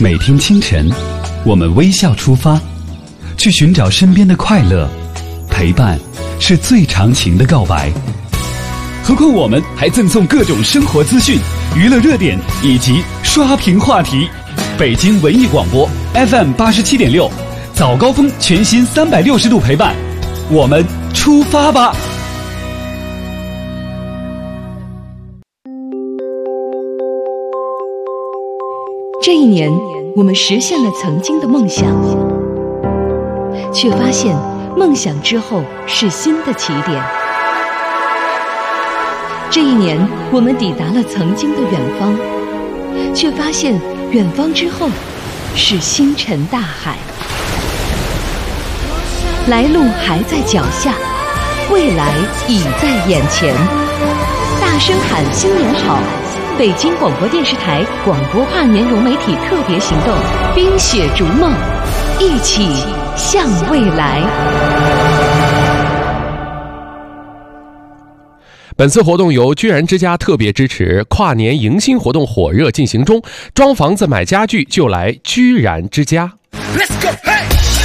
每天清晨，我们微笑出发，去寻找身边的快乐。陪伴是最长情的告白。何况我们还赠送各种生活资讯、娱乐热点以及刷屏话题。北京文艺广播 FM 87.6，早高峰全新360度陪伴，我们出发吧！ 这一年，我们实现了曾经的梦想，却发现梦想之后是新的起点。这一年，我们抵达了曾经的远方，却发现远方之后是星辰大海。来路还在脚下，未来已在眼前。大声喊新年好！北京广播电视台广播跨年融媒体特别行动，冰雪逐梦，一起向未来。 本次活动由居然之家特别支持，跨年迎新活动火热进行中，装房子买家具就来居然之家。Let's go, hey!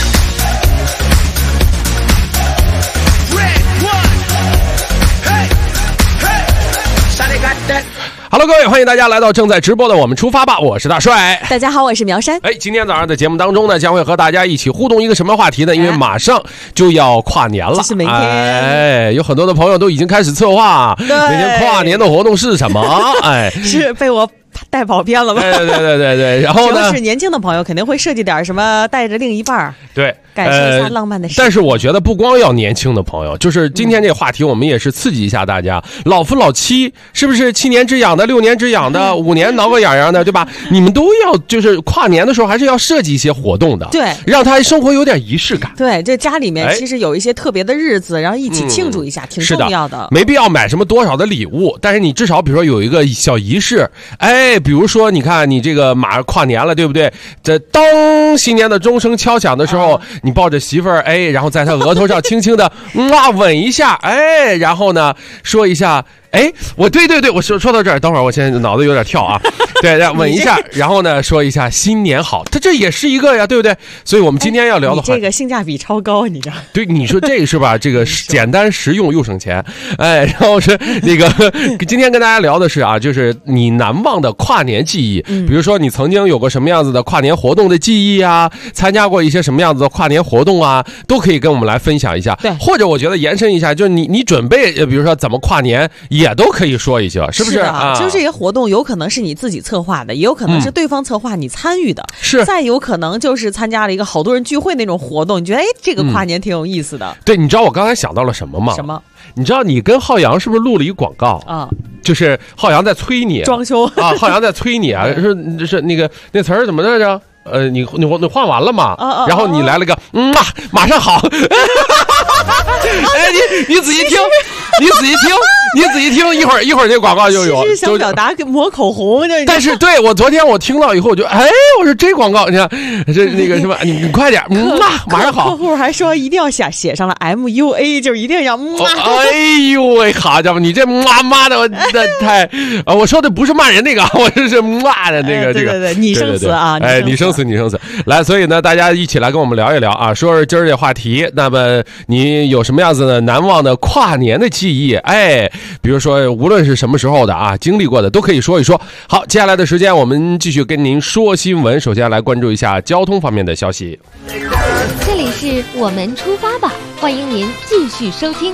Hello， 各位，欢迎大家来到正在直播的我们出发吧，我是大帅。 大家好，我是苗山。 今天早上的节目当中呢，将会和大家一起互动一个什么话题呢？因为马上就要跨年了， 就是明天。 有很多的朋友都已经开始策划明天跨年的活动是什么。 是被我带跑偏了吗？ 对。然后呢， 主要是年轻的朋友肯定会设计点什么，带着另一半， 对， 感受一下浪漫的事。 但是我觉得不光要年轻的朋友，就是今天这个话题，我们也是刺激一下大家。老夫老妻是不是7年之痒的、6年之痒的、5年挠个痒痒的，对吧？你们都要就是跨年的时候还是要设计一些活动的， 对， 让他生活有点仪式感。 对，这家里面其实有一些特别的日子，然后一起庆祝一下，挺重要的。 没必要买什么多少的礼物，但是你至少比如说有一个小仪式，比如说你看你这个马上跨年了，对不对？这当新年的钟声敲响的时候，你抱着媳妇儿，然后在她额头上轻轻的吻一下，然后呢说一下。我对，我说到这儿，等会儿我现在脑子有点跳啊。对，吻一下，然后呢说一下新年好，它这也是一个呀，对不对？所以我们今天要聊的话， 这个性价比超高，你知道？ 对，你说这个是吧？这个简单实用又省钱，然后是那个今天跟大家聊的是啊，就是你难忘的跨年记忆，比如说你曾经有过什么样子的跨年活动的记忆啊，参加过一些什么样子的跨年活动啊，都可以跟我们来分享一下。 对， 或者我觉得延伸一下，就是你准备，比如说怎么跨年也都可以说一下，是不是啊？ 就这些活动有可能是你自己策划的，也有可能是对方策划你参与的， 是。 再有可能就是参加了一个好多人聚会那种活动，你觉得这个跨年挺有意思的。 对，你知道我刚才想到了什么吗？ 什么？ 你知道你跟浩洋是不是录了一广告啊？ 就是浩洋在催你装修啊，浩洋在催你啊，是那词儿怎么来着？你换完了嘛？然后你来了个马上好。你仔细听，你仔细听，一会儿这广告就有。 其实想表达抹口红， 但是对我昨天我听到以后，我就我说这广告，你看这那个什么，你快点，马上好。 客户还说一定要写上了 MUA， 就一定要哎呦喂，好家伙，你这妈的，我太我说的不是骂人那个，我这是骂的那个这个。 对，拟声词啊， 拟声词来，所以呢，大家一起来跟我们聊一聊啊，说说今儿这话题。那么你有什么样子的难忘的跨年的记忆？比如说无论是什么时候的啊，经历过的都可以说一说。好，接下来的时间我们继续跟您说新闻。首先来关注一下交通方面的消息。 这里是我们出发吧，欢迎您继续收听。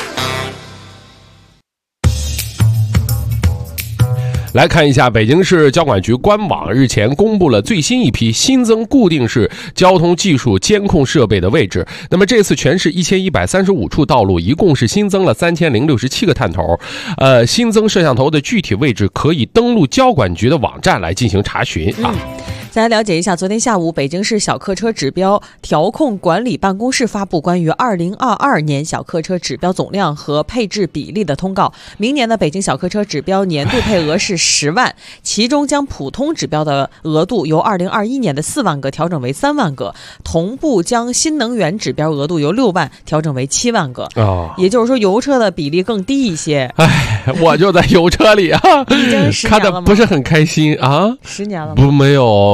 来看一下北京市交管局官网日前公布了最新一批新增固定式交通技术监控设备的位置。那么这次全市1135处道路一共是新增了3067个探头。新增摄像头的具体位置可以登录交管局的网站来进行查询啊。 再来了解一下，昨天下午北京市小客车指标调控管理办公室发布关于2022年小客车指标总量和配置比例的通告。明年的北京小客车指标年度配额是10万，其中将普通指标的额度由2021年的4万个调整为3万个，同步将新能源指标额度由6万调整为7万个。也就是说油车的比例更低一些。 我就在油车里啊， 已经10年了吗？ 看的不是很开心啊。 10年了吗？ 不，没有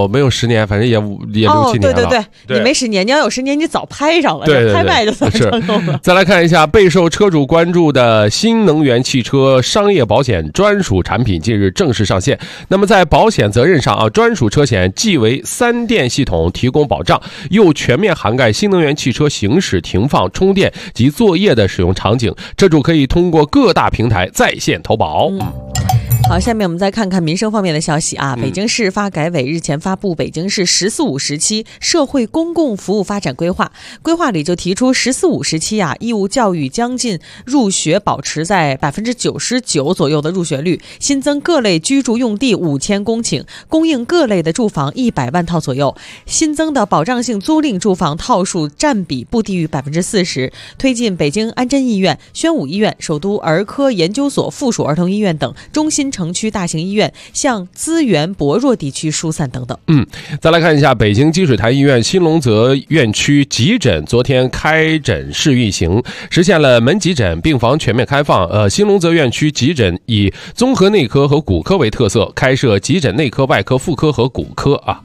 没有10年，反正也6、7年了。 对，你没10年，你要有10年，你早拍上了， 对， 拍卖就算成功了。 再来看一下备受车主关注的新能源汽车商业保险专属产品近日正式上线。那么在保险责任上专属车险既为3电系统提供保障，又全面涵盖新能源汽车行驶、停放、充电及作业的使用场景，车主可以通过各大平台在线投保。 好，下面我们再看看民生方面的消息啊。北京市发改委日前发布北京市“十四五”时期社会公共服务发展规划，规划里就提出“十四五”时期义务教育将近入学保持在99%左右的入学率，新增各类居住用地5000公顷，供应各类的住房100万套左右，新增的保障性租赁住房套数占比不低于40%，推进北京安贞医院、宣武医院、首都儿科研究所附属儿童医院等中心城区大型医院向资源薄弱地区疏散等等。 再来看一下北京积水潭医院新龙泽院区急诊昨天开诊试运行，实现了门急诊、病房全面开放。新龙泽院区急诊以综合内科和骨科为特色，开设急诊内科、外科、妇科和骨科啊。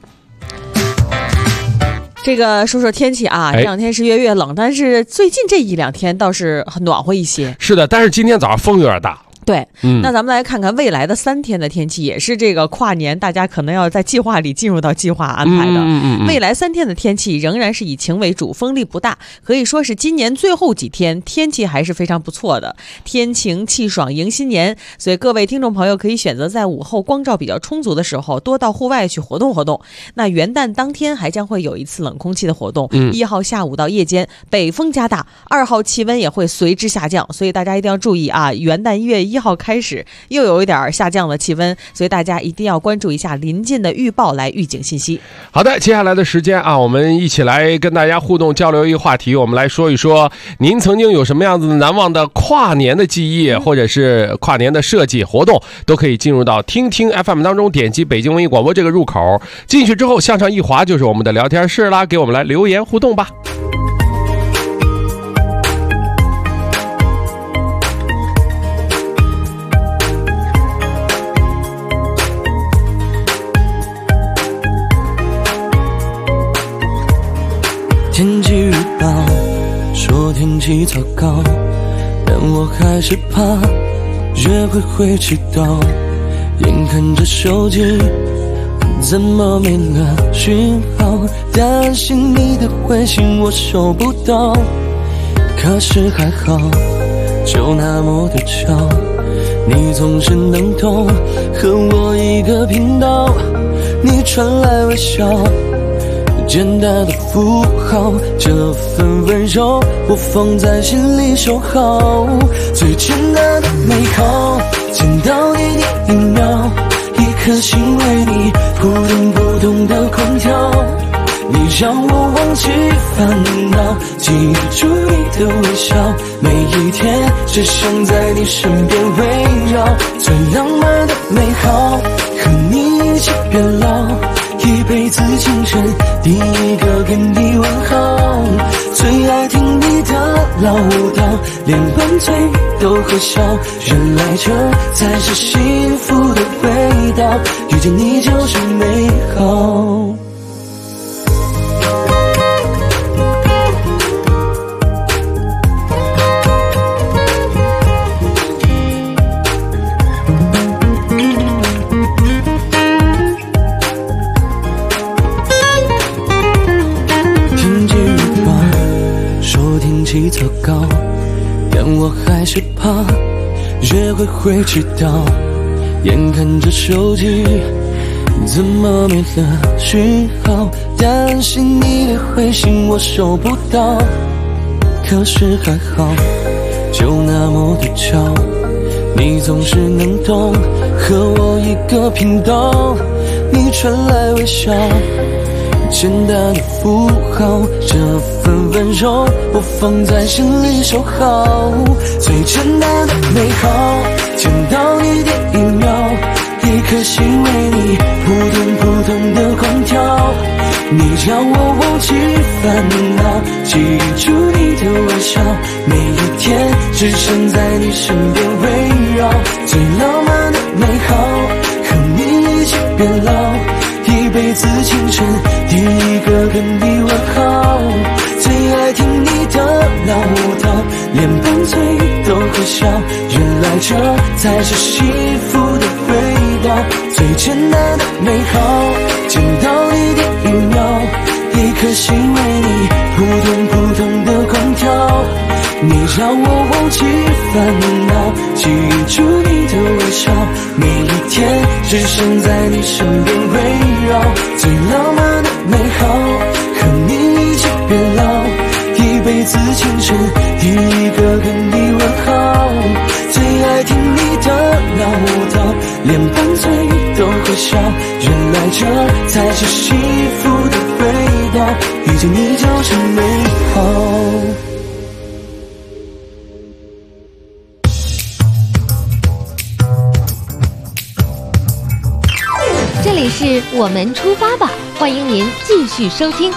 这个说说天气啊，这2天是越来越冷，但是最近这1-2天倒是很暖和一些。 是的，但是今天早上风有点大。 对，那咱们来看看未来的3天的天气，也是这个跨年大家可能要在计划里进入到计划安排的。未来3天的天气仍然是以晴为主，风力不大，可以说是今年最后几天天气还是非常不错的，天晴气爽迎新年。所以各位听众朋友可以选择在午后光照比较充足的时候多到户外去活动活动。那元旦当天还将会有一次冷空气的活动，1号下午到夜间北风加大，2号气温也会随之下降，所以大家一定要注意啊，元旦1月1号开始又有一点下降的气温，所以大家一定要关注一下临近的预报来预警信息。 好的，接下来的时间我们一起来跟大家互动交流一个话题，我们来说一说您曾经有什么样子难忘的跨年的记忆，或者是跨年的设计活动，都可以进入到听听 FM 当中，点击北京文艺广播这个入口，进去之后向上一滑就是我们的聊天室啦，给我们来留言互动吧。 天气预报说天气糟糕，但我还是怕约会迟到，眼看着手机怎么没了讯号，担心你的回信我收不到，可是还好就那么的巧，你总是能懂，和我一个频道，你传来微笑，简单的符号，这份温柔我放在心里收好，最简单的美好，见到你第1秒，一颗心为你扑通扑通的狂跳，你让我忘记烦恼，记住你的微笑，每一天只想在你身边围绕，最浪漫的美好，和你一起变老，一辈子清晨第一个跟你问好，最爱听你的唠叨，连拌嘴都会笑，原来这才是幸福的味道，遇见你就是美好。天气糟糕，但我还是怕约会迟到，眼看着手机怎么没了讯号，担心你的回信我收不到，可是还好就那么的巧，你总是能懂，和我一个频道，你传来微笑，简单的符号，这份温柔我放在心里收好，最简单的美好，见到你第1秒，一颗心为你扑通扑通的狂跳，你让我忘记烦恼，记住你的微笑，每一天只想在你身边围绕，最浪漫的美好，和你一起变老，一辈辈子清晨第一个跟你问好，最爱听你的老舞蹈，连拌嘴都会笑，原来这才是幸福的味道，最简单的美好，见到你第一秒，一颗心为你扑通扑通的狂跳，你让我忘记烦恼，记住你的微笑，每一天只想在你身边围绕，最浪漫的美好，和你一起变老，一辈子清晨第一个跟你问好，最爱听你的老舞蹈，连拌嘴都会笑，原来这才是幸福的味道，遇见你就是美好。 这里是我们出发吧，欢迎您继续收听。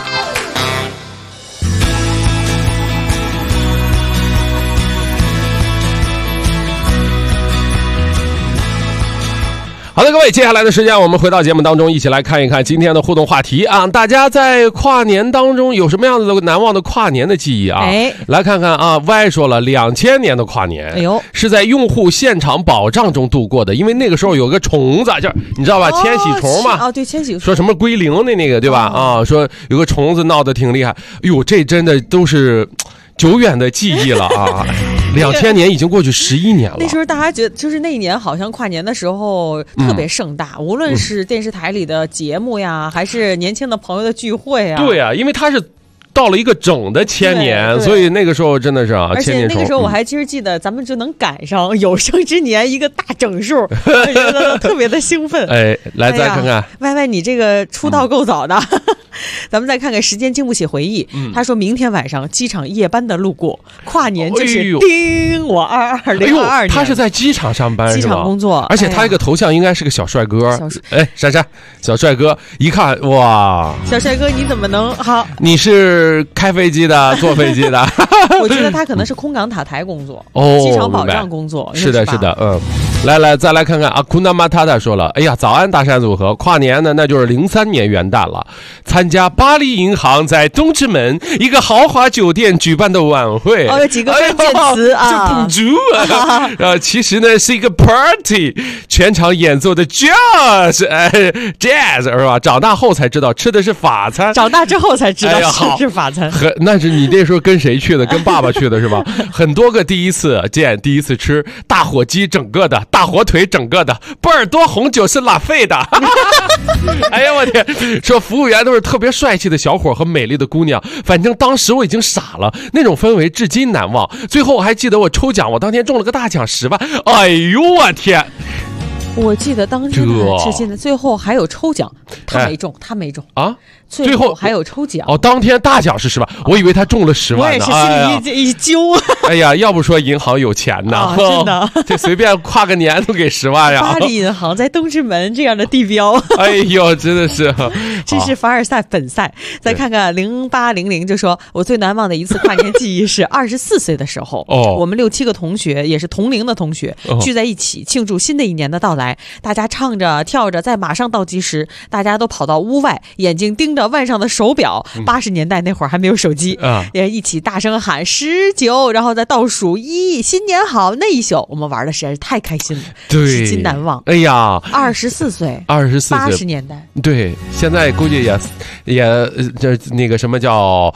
好的，各位，接下来的时间我们回到节目当中，一起来看一看今天的互动话题啊！大家在跨年当中有什么样子的难忘的跨年的记忆啊？来看看啊 ，Y 说了2000年的跨年，是在用户现场保障中度过的，因为那个时候有个虫子，就是你知道吧，千禧虫嘛， 对，千禧虫， 说什么归零的那个，对吧？啊，说有个虫子闹得挺厉害，哟，这真的都是久远的记忆了啊！2000年已经过去11年了。 那时候大家觉得，就是那一年好像跨年的时候特别盛大，无论是电视台里的节目呀，还是年轻的朋友的聚会啊。 对啊，因为它是到了一个整的千年，所以那个时候真的是啊， 而且那个时候我还其实记得，咱们就能赶上有生之年一个大整数，觉得特别的兴奋。 哎，来再看看 ，Y 你这个出道够早的。咱们再看看时间经不起回忆，他说明天晚上机场夜班的路过，跨年就是叮，我22年， 他是在机场上班， 机场工作， 而且他这个头像应该是个小帅哥。哎，珊珊，小帅哥，一看哇， 小帅哥你怎么能好？ 你是开飞机的，坐飞机的？ 我觉得他可能是空港塔台工作，机场保障工作。 是的，是的，嗯。来，再来看看阿库纳马塔塔说了，哎呀，早安大山组合，跨年呢，那就是03年元旦了，参加巴黎银行在东直门一个豪华酒店举办的晚会。 有几个关键词啊， 就补足其实呢是一个 party， 全场演奏的 jazz， 是吧？长大后才知道吃的是法餐， 长大之后才知道吃是法餐。 那是你那时候跟谁去的？跟爸爸去的是吧？很多个第一次见，第一次吃大火鸡整个的。大火腿整个的，波尔多红酒是拉菲的。哎呀我天，说服务员都是特别帅气的小伙和美丽的姑娘，反正当时我已经傻了，那种氛围至今难忘。最后我还记得我抽奖，我当天中了个大奖10万，哎呦我天！ 我记得当天至今的最后还有抽奖，他没中啊！最后还有抽奖当天大奖是10万，我以为他中了10万呢。 我也是心里一揪。 哎呀，要不说银行有钱呢， 真的， 这随便跨个年都给10万呀！ 巴黎银行在东直门这样的地标， 哎呦，真的是， 这是凡尔赛本赛。再看看0800就说，我最难忘的一次跨年记忆是24岁的时候，我们6、7个同学，也是同龄的同学，聚在一起庆祝新的一年的到来。大家唱着跳着，在马上倒计时，大家都跑到屋外，眼睛盯着腕上的手表。80年代那会儿还没有手机也一起大声喊19，然后再倒数1，新年好。那一宿我们玩的实在是太开心了，至今难忘。 哎呀 ，24岁 ，24岁 ，80年代， 对，现在估计也这那个什么叫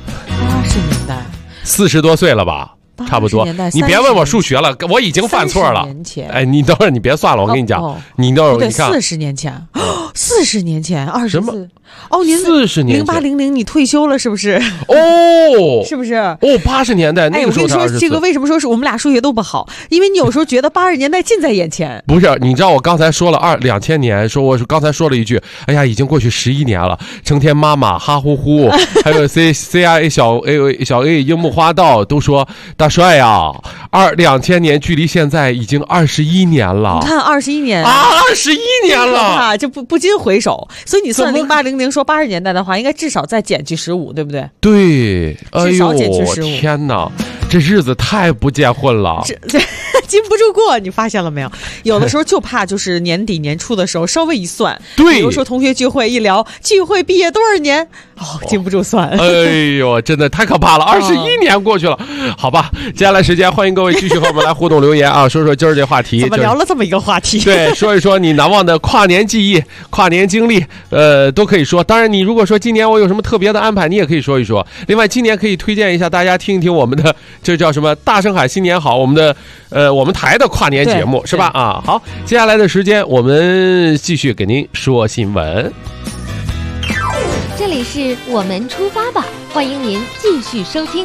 80年代 40多岁了吧？差不多，你别问我数学了，我已经犯错了。哎，你等会儿你别算了，我跟你讲，你等会儿你看 ，40年前，40年前24。您 40年 0800你退休了是不是？是不是 ？80年代那个时候。 我跟你说，这个为什么说是我们俩数学都不好？因为你有时候觉得80年代近在眼前。 不是，你知道我刚才说了2000年，我刚才说了一句，哎呀，已经过去11年了，成天妈妈哈呼呼，还有 CIA 小 A 樱木花道都说大帅呀，2000年距离现在已经21年了。 你看21年啊，21年了， 就不禁回首。所以你算0800说80年代的话，应该至少再减去15，对不对？ 对， 至少减去15。 天哪，这日子太不见混了， 禁不住过，你发现了没有？有的时候就怕就是年底年初的时候稍微一算， 对， 比如说同学聚会一聊，聚会毕业多少年，禁不住算。 哎呦，真的太可怕了，21年过去了。好吧，接下来时间欢迎各位继续和我们来互动留言啊，说说今儿这话题。 怎么聊了这么一个话题？ 对，说一说你难忘的跨年记忆、跨年经历，都可以说。当然，你如果说今年我有什么特别的安排，你也可以说一说。另外，今年可以推荐一下大家听一听我们的这叫什么“大声喊新年好”，我们台的跨年节目是吧？啊，好，接下来的时间我们继续给您说新闻。 这里是我们出发吧，欢迎您继续收听。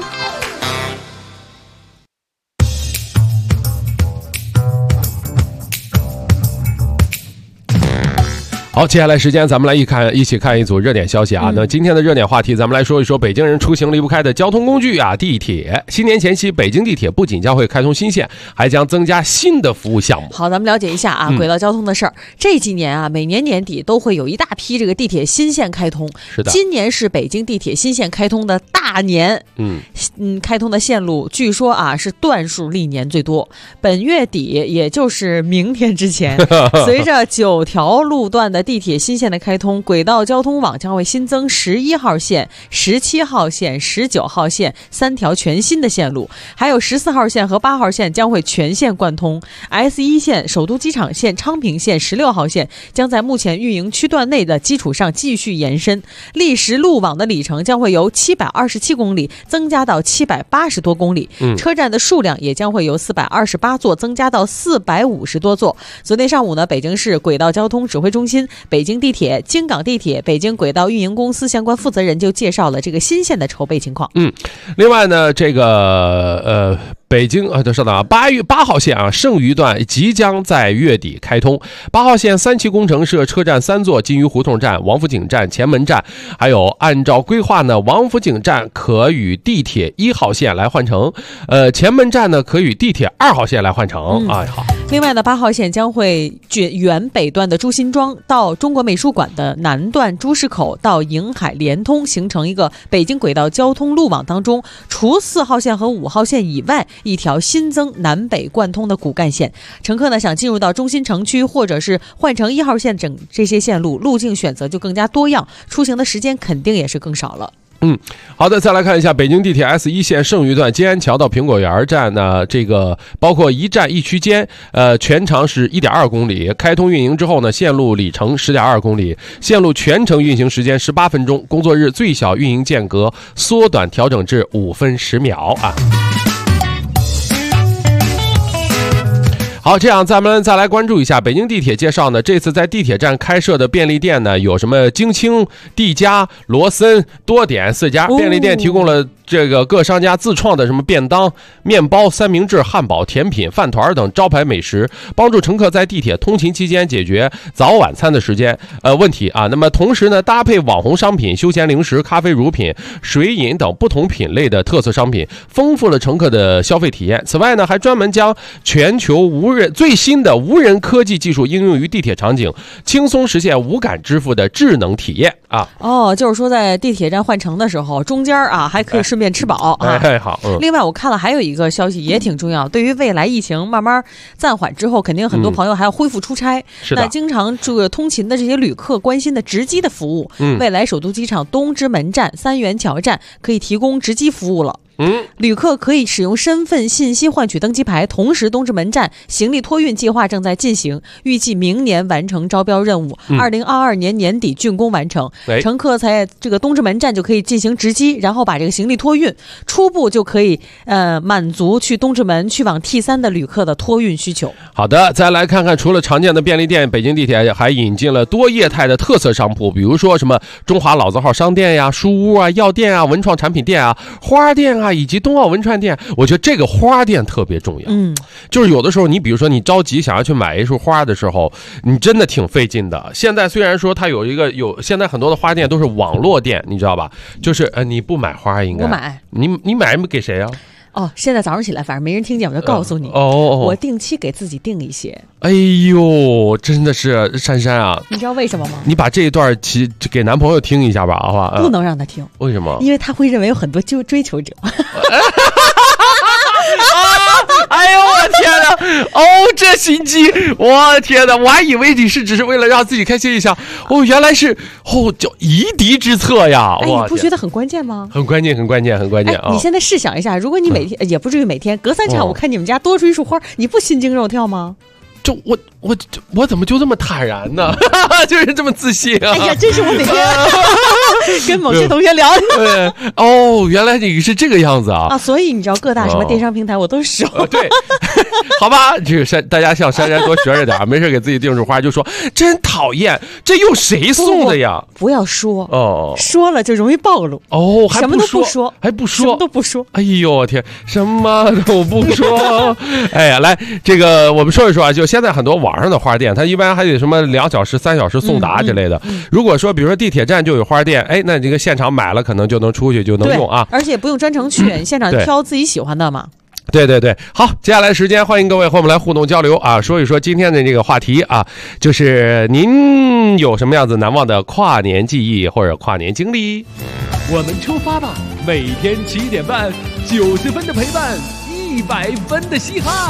好，接下来时间咱们来一起看一组热点消息啊。那今天的热点话题，咱们来说一说北京人出行离不开的交通工具啊，地铁。新年前夕，北京地铁不仅将会开通新线，还将增加新的服务项目。 好，咱们了解一下啊，轨道交通的事儿。这几年啊，每年年底都会有一大批这个地铁新线开通。 是的， 今年是北京地铁新线开通的大年。开通的线路据说啊是段数历年最多。本月底，也就是明天之前，随着9条路段的地铁新线的开通，轨道交通网将会新增11号线、17号线、19号线3条全新的线路，还有14号线和8号线将会全线贯通。S1线、首都机场线、昌平线、16号线将在目前运营区段内的基础上继续延伸，历时路网的里程将会由727公里增加到780多公里，车站的数量也将会由428座增加到450多座。昨天上午呢，北京市轨道交通指挥中心、北京地铁、京港地铁、北京轨道运营公司相关负责人就介绍了这个新线的筹备情况。 另外呢，这个北京稍等啊，8月8号线啊，剩余段即将在月底开通。8号线3期工程设车站3座，金鱼胡同站、王府井站、前门站，还有按照规划呢，王府井站可与地铁1号线来换乘，前门站呢可与地铁2号线来换乘。好。 另外呢，8号线将会原北段的朱辛庄到中国美术馆的南段朱市口到瀛海连通，形成一个北京轨道交通路网当中除4号线和5号线以外一条新增南北贯通的骨干线。乘客呢想进入到中心城区或者是换乘1号线整这些线路，路径选择就更加多样，出行的时间肯定也是更少了。 好的，再来看一下北京地铁 S1 线剩余段金安桥到苹果园站呢，这个包括一站一区间，全长是 1.2 公里，开通运营之后呢，线路里程 10.2 公里，线路全程运行时间18分钟，工作日最小运营间隔缩短调整至5分10秒啊。好，这样咱们再来关注一下北京地铁介绍呢，这次在地铁站开设的便利店呢，有什么京青、地家、罗森、多点4家便利店，提供了这个各商家自创的什么便当、面包、三明治、汉堡、甜品、饭团等招牌美食，帮助乘客在地铁通勤期间解决早晚餐的时间问题啊。那么同时呢，搭配网红商品、休闲零食、咖啡乳品、水饮等不同品类的特色商品，丰富了乘客的消费体验。此外呢，还专门将全球最新的无人科技技术应用于地铁场景，轻松实现无感支付的智能体验啊。 就是说在地铁站换乘的时候，中间啊还可以顺便吃饱啊。 好。 另外我看了还有一个消息也挺重要，对于未来疫情慢慢暂缓之后，肯定很多朋友还要恢复出差。 是的。 那经常这个通勤的这些旅客关心的值机的服务，未来首都机场东直门站、三元桥站可以提供值机服务了。旅客可以使用身份信息换取登机牌，同时东直门站行李托运计划正在进行，预计明年完成招标任务，2022年年底竣工完成。乘客在这个东直门站就可以进行值机，然后把这个行李托运，初步就可以满足去东直门去往 T3 的旅客的托运需求。 好的，再来看看除了常见的便利店，北京地铁还引进了多业态的特色商铺，比如说什么中华老字号商店呀、书屋啊、药店啊、文创产品店啊、花店啊，以及冬奥文创店。我觉得这个花店特别重要，就是有的时候你比如说你着急想要去买一束花的时候，你真的挺费劲的。现在虽然说它有现在很多的花店都是网络店，你知道吧？就是你不买花应该不买， 你买给谁啊？ 哦，现在早上起来反正没人听见，我就告诉你，我定期给自己定一些。 哎呦，真的是珊珊啊！ 你知道为什么吗？ 你把这一段给男朋友听一下吧，好吧？ 不能让他听。 为什么？ 因为他会认为有很多追求者。 哎呦我天哪！哦，这心机！我天哪！我还以为你是只是为了让自己开心一下，哦，原来是叫夷狄之策呀！ 哎，你不觉得很关键吗？ 很关键，很关键，很关键啊！ 你现在试想一下，如果你每天也不至于每天隔三差五看你们家多出一束花，你不心惊肉跳吗？ 就我怎么就这么坦然呢？就是这么自信啊！ 哎呀，这是我哪天跟某些同学聊对哦，原来你是这个样子啊！ 啊，所以你知道各大什么电商平台我都熟。 对，好吧，这个大家向珊珊多学着点，没事给自己定束花，就说真讨厌，这又谁送的呀？ 不要说哦， 说了就容易暴露哦，还什么都不说， 还不说， 什么都不说。 哎呦我天，什么都不说。哎呀，来这个我们说一说啊，就现在很多网上的花店，它一般还得什么2小时、3小时送达之类的。如果说比如说地铁站就有花店，哎，那这个现场买了可能就能出去就能用啊， 而且不用专程去，你现场挑自己喜欢的嘛。 对对对，好，接下来时间欢迎各位和我们来互动交流啊，说一说今天的这个话题啊，就是您有什么样子难忘的跨年记忆或者跨年经历？ 我们出发吧，每天7点半，90分的陪伴，100分的嘻哈。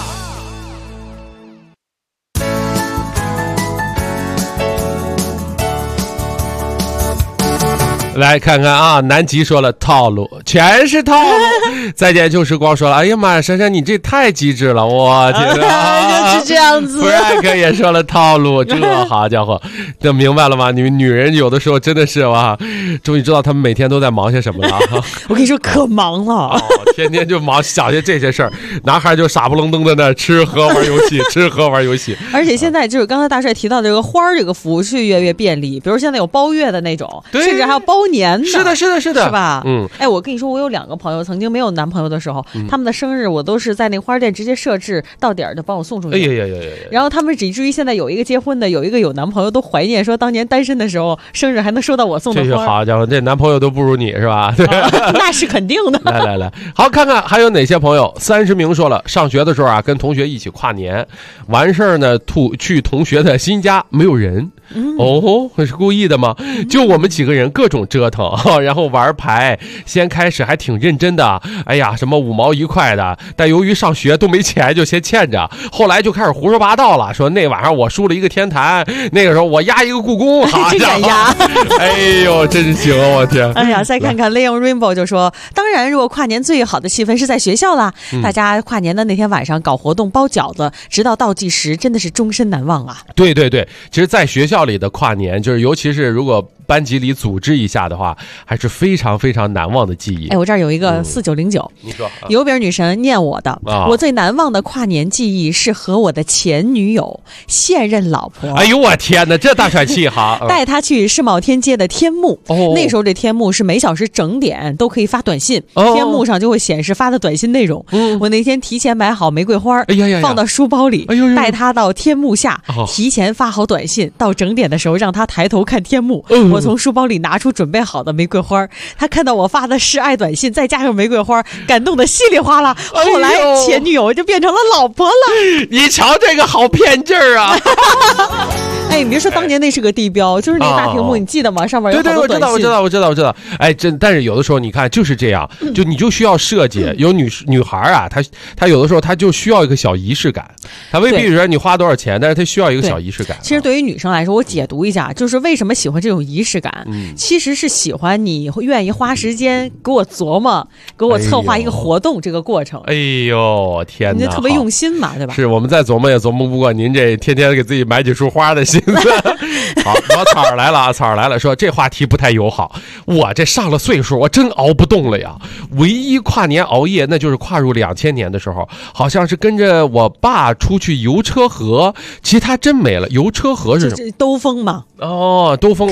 来看看啊，南极说了套路，全是套路。再见旧时光说了，哎呀妈呀，珊珊你这太机智了，我天啊， 就是这样子。 Frank 也说了套路，这好家伙，这明白了吗？你们女人有的时候真的是哇，终于知道她们每天都在忙些什么了。 我跟你说，可忙了， 天天就忙想些这些事儿，男孩就傻不愣登的那吃喝玩游戏，吃喝玩游戏。 而且现在就是刚才大帅提到的这个花儿这个服务是越来越便利，比如现在有包月的那种，甚至还有包年的。 是的，是的，是的， 是吧？哎，我跟你说，我有2个朋友，曾经没有男朋友的时候，他们的生日我都是在那花店直接设置到点就帮我送出去。 哎呀呀呀！ 然后他们以至于现在有一个结婚的，有一个有男朋友，都怀念说当年单身的时候，生日还能收到我送的花。 这好家伙，这男朋友都不如你是吧？ 那是肯定的。 来，好，看看还有哪些朋友。30名说了，上学的时候啊，跟同学一起跨年，完事儿呢，去同学的新家，没有人。哦，是故意的吗？就我们几个人各种折腾，然后玩牌，先开始还挺认真的，哎呀，什么5毛1块的，但由于上学都没钱，就先欠着，后来就开始胡说八道了，说那晚上我输了一个天坛，那个时候我压一个故宫，好这敢压？ 哎呦，真是行，我天！ 哎呀，再看看 Leon Rainbow 就说，当然，如果跨年最好的气氛是在学校啦，大家跨年的那天晚上搞活动包饺子，直到倒计时，真的是终身难忘啊！ 对对对，其实，在学校里的跨年，就是尤其是如果班级里组织一下的话，还是非常非常难忘的记忆。 哎，我这儿有一个4909， 你说有饼女神念我的，我最难忘的跨年记忆是和我的前女友现任老婆。 哎呦我天哪，这大帅气哈！ 带她去世贸天阶的天幕，那时候这天幕是每小时整点都可以发短信，天幕上就会显示发的短信内容。我那天提前买好玫瑰花，放到书包里，带她到天幕下，提前发好短信，到整点的时候让她抬头看天幕。我从书包里拿出准备好的玫瑰花，她看到我发的示爱短信，再加上玫瑰花，感动的稀里哗啦。后来前女友就变成了老婆了。 你瞧这个好骗劲儿啊！ 哎，你别说当年那是个地标，就是那个大屏幕，你记得吗？上面有好多短信。 我知道。哎，但是有的时候你看就是这样，就你就需要设计。有女孩啊，她有的时候她就需要一个小仪式感。她未必说你花多少钱，但是她需要一个小仪式感。 其实对于女生来说，我解读一下，就是为什么喜欢这种仪式感，其实是喜欢你愿意花时间给我琢磨，给我策划一个活动这个过程。 哎呦天哪， 你就特别用心嘛，对吧？ 是我们再琢磨也琢磨不过您这天天给自己买几束花的心思。好，草儿来了，说这话题不太友好。我这上了岁数，我真熬不动了呀。唯一跨年熬夜，那就是跨入2000年的时候，好像是跟着我爸出去游车河，其他真没了。游车河是什么？ 兜风嘛。 哦，兜风还是出去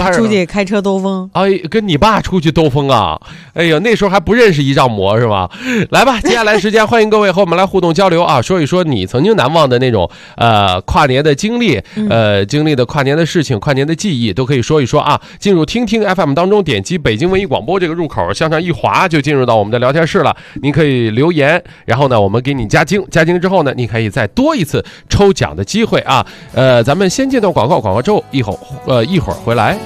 会开车兜风。 哎，跟你爸出去兜风啊？哎呀，那时候还不认识一丈魔是吧？来吧，接下来时间欢迎各位和我们来互动交流啊，说一说你曾经难忘的那种跨年的经历，经历的跨年的事情、跨年的记忆都可以说一说啊。进入听听 FM 当中，点击北京文艺广播这个入口，向上一滑就进入到我们的聊天室了。您可以留言，然后呢，我们给你加精之后呢，你可以再多一次抽奖的机会啊。咱们先进到广告之后，一会儿回来。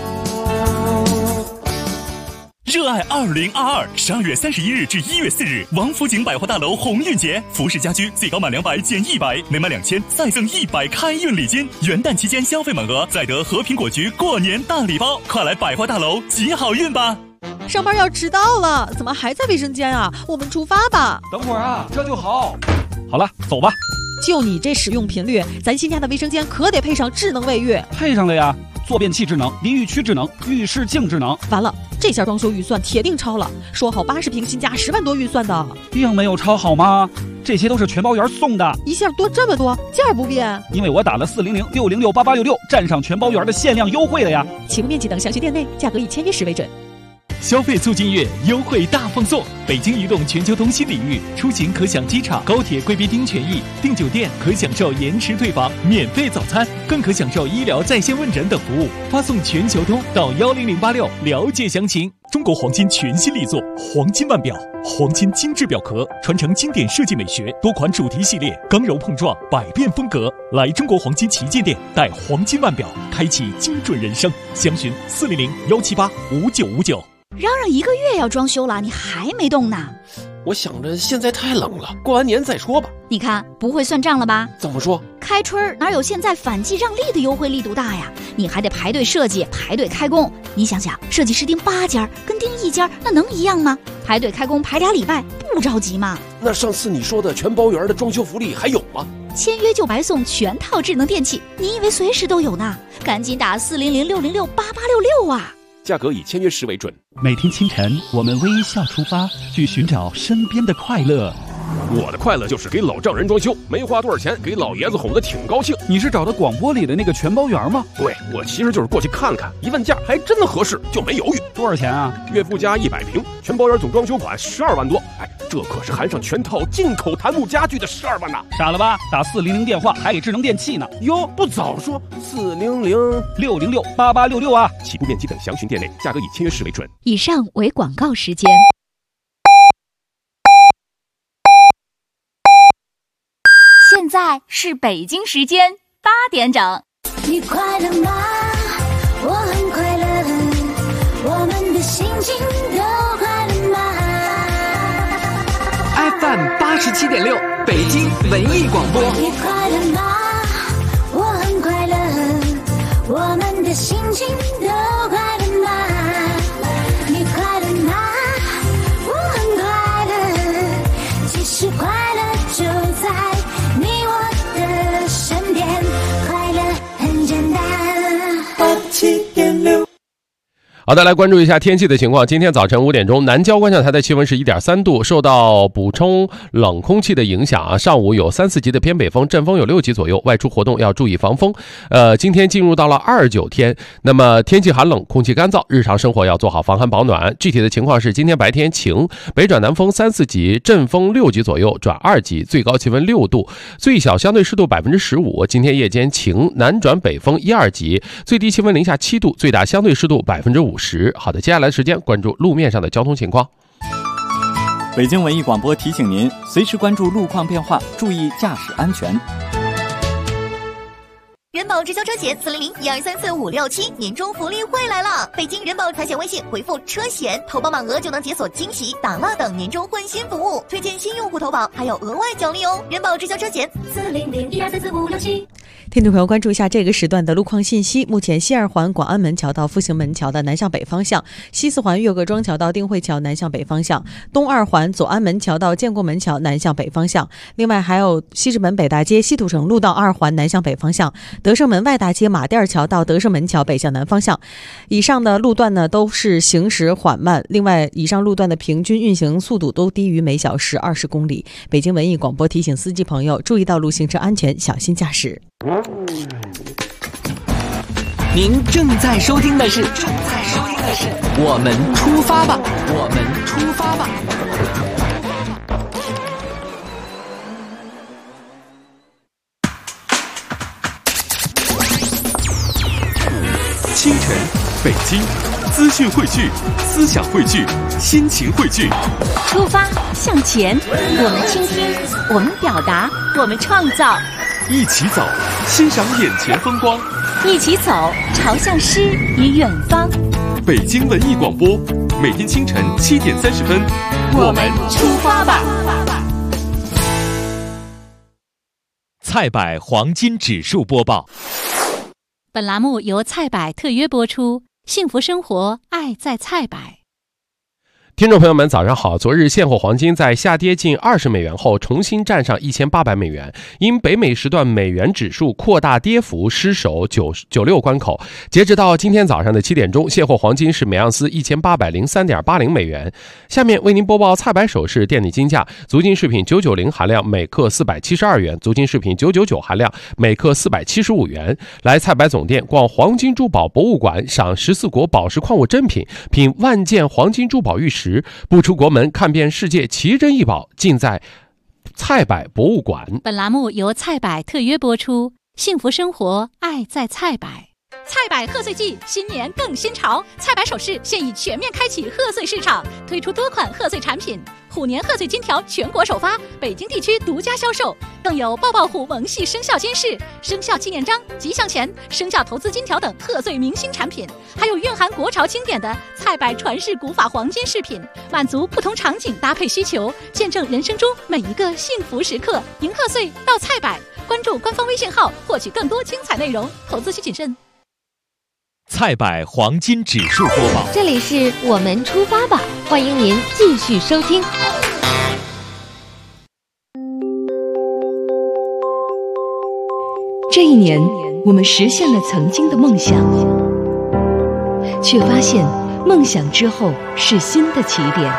热爱2022，12月31日至1月4日，王府井百货大楼鸿运节，服饰家居最高满200减100，每满2000再赠100开运礼金。元旦期间消费满额，再得和苹果局过年大礼包，快来百货大楼集好运吧！ 上班要迟到了，怎么还在卫生间啊？我们出发吧。 等会儿啊，这就好。好了，走吧。 就你这使用频率，咱新家的卫生间可得配上智能卫浴。 配上了呀，坐便器智能、淋浴区智能、浴室镜智能。 完了，这下装修预算铁定超了，说好80平新家10万多预算的， 并没有超好吗？这些都是全包圆送的， 一下多这么多，价不变。 因为我打了400-606-8866，占上全包圆的限量优惠了呀。 启用面积等详询店内，价格以签约时为准。 消费促进月优惠大放送，北京移动全球通新领域，出行可享机场、高铁贵宾厅权益，订酒店可享受延迟退房、免费早餐，更可享受医疗在线问诊等服务。发送全球通到10086了解详情。中国黄金全新力作黄金腕表，黄金精致表壳，传承经典设计美学，多款主题系列，刚柔碰撞，百变风格。来中国黄金旗舰店，带黄金腕表，开启精准人生。详询400-178-5959。 嚷嚷1个月要装修了，你还没动呢？ 我想着现在太冷了，过完年再说吧。 你看不会算账了吧？ 怎么说？ 开春哪有现在反季让利的优惠力度大呀？你还得排队设计，排队开工。你想想，设计师订8家跟订1家，那能一样吗？排队开工排2礼拜，不着急吗？ 那上次你说的全包圆的装修福利还有吗？ 签约就白送全套智能电器，你以为随时都有呢？赶紧打400-606-8866啊！ 价格以签约时为准。 每天清晨，我们微笑出发，去寻找身边的快乐。 我的快乐就是给老丈人装修，没花多少钱，给老爷子哄得挺高兴。 你是找的广播里的那个全包圆吗？ 对，我其实就是过去看看，一问价还真的合适，就没犹豫。 多少钱啊？ 月付加100平，全包圆总装修款12万多。哎，这可是含上全套进口檀木家具的12万呐！ 傻了吧？打400电话还给智能电器呢。 哟，不早说 400-606-8866啊！ 起步面积等详询店内，价格以签约时为准。 以上为广告时间。 现在是北京时间8点整。 你快乐吗？我很快乐，我们的心情都快乐吗 ？FM 87.6，北京文艺广播。 你快乐吗？我很快乐，我们的心情都快乐吗？你快乐吗？我很快乐，其实快乐就在你我的身边，快乐很简单。87.6。 好的，来关注一下天气的情况。今天早晨5点钟，南郊观象台的气温是1.3度，受到补充冷空气的影响啊，上午有3、4级的偏北风，阵风有6级左右，外出活动要注意防风。今天进入到了29天，那么天气寒冷，空气干燥，日常生活要做好防寒保暖。具体的情况是，今天白天晴，北转南风3、4级，阵风6级左右转2级，最高气温6度，最小相对湿度15%。今天夜间晴，南转北风1、2级，最低气温零下7度，最大相对湿度50%。好的，接下来的时间关注路面上的交通情况。 北京文艺广播提醒您，随时关注路况变化，注意驾驶安全。 人保直销车险400-1234567年终福利会来了！北京人保财险微信回复车险，投保满额就能解锁惊喜、打蜡等年终换新服务，推荐新用户投保还有额外奖励哦！人保直销车险400-1234567。 听众朋友，关注一下这个时段的路况信息。目前西二环广安门桥到复兴门桥的南向北方向，西四环岳各庄桥到定慧桥南向北方向，东二环左安门桥到建国门桥南向北方向。另外还有西直门北大街西土城路到二环南向北方向，德胜门外大街马甸桥到德胜门桥北向南方向。以上的路段呢都是行驶缓慢，另外以上路段的平均运行速度都低于每小时20公里。北京文艺广播提醒司机朋友注意道路行车安全，小心驾驶。 您正在收听的是我们出发吧，我们出发吧。 清晨，北京，资讯汇聚，思想汇聚，心情汇聚。 出发向前，我们倾听，我们表达，我们创造。 一起走，欣赏眼前风光。 一起走，朝向诗与远方。 北京文艺广播，每天清晨7点30分， 我们出发吧。 菜百黄金指数播报。 本栏目由菜百特约播出，幸福生活，爱在菜百。 听众朋友们，早上好！昨日现货黄金在下跌近20美元后，重新站上1800美元。因北美时段美元指数扩大跌幅，失守96关口。截止到今天早上的7点钟，现货黄金是每盎司1803.80美元。下面为您播报菜百首饰店里金价：足金饰品990含量每克472元，足金饰品999含量每克475元。来菜百总店逛黄金珠宝博物馆，赏14国宝石矿物珍品，品万件黄金珠宝玉石。不出国门，看遍世界奇珍异宝，尽在菜百博物馆。 本栏目由菜百特约播出，幸福生活，爱在菜百。 菜百贺岁季，新年更新潮，菜百首饰现已全面开启贺岁市场，推出多款贺岁产品。虎年贺岁金条全国首发，北京地区独家销售，更有抱抱虎萌系生肖金饰、生肖纪念章、吉祥钱、生肖投资金条等贺岁明星产品，还有蕴含国潮经典的菜百传世古法黄金饰品，满足不同场景搭配需求，见证人生中每一个幸福时刻。迎贺岁到菜百，关注官方微信号获取更多精彩内容，投资需谨慎。 菜百黄金指数播报。 这里是我们出发吧，欢迎您继续收听。 这一年，我们实现了曾经的梦想，却发现梦想之后是新的起点。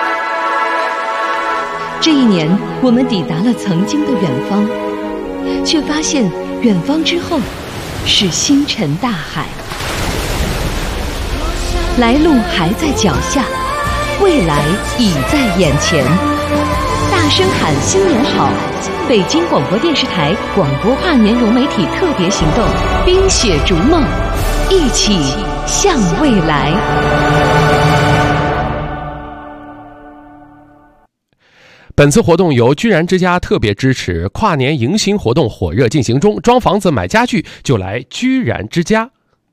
这一年，我们抵达了曾经的远方，却发现远方之后是星辰大海。来路还在脚下，未来已在眼前。大声喊新年好！北京广播电视台广播跨年融媒体特别行动，冰雪逐梦，一起向未来。 本次活动由居然之家特别支持，跨年迎新活动火热进行中，装房子买家具就来居然之家。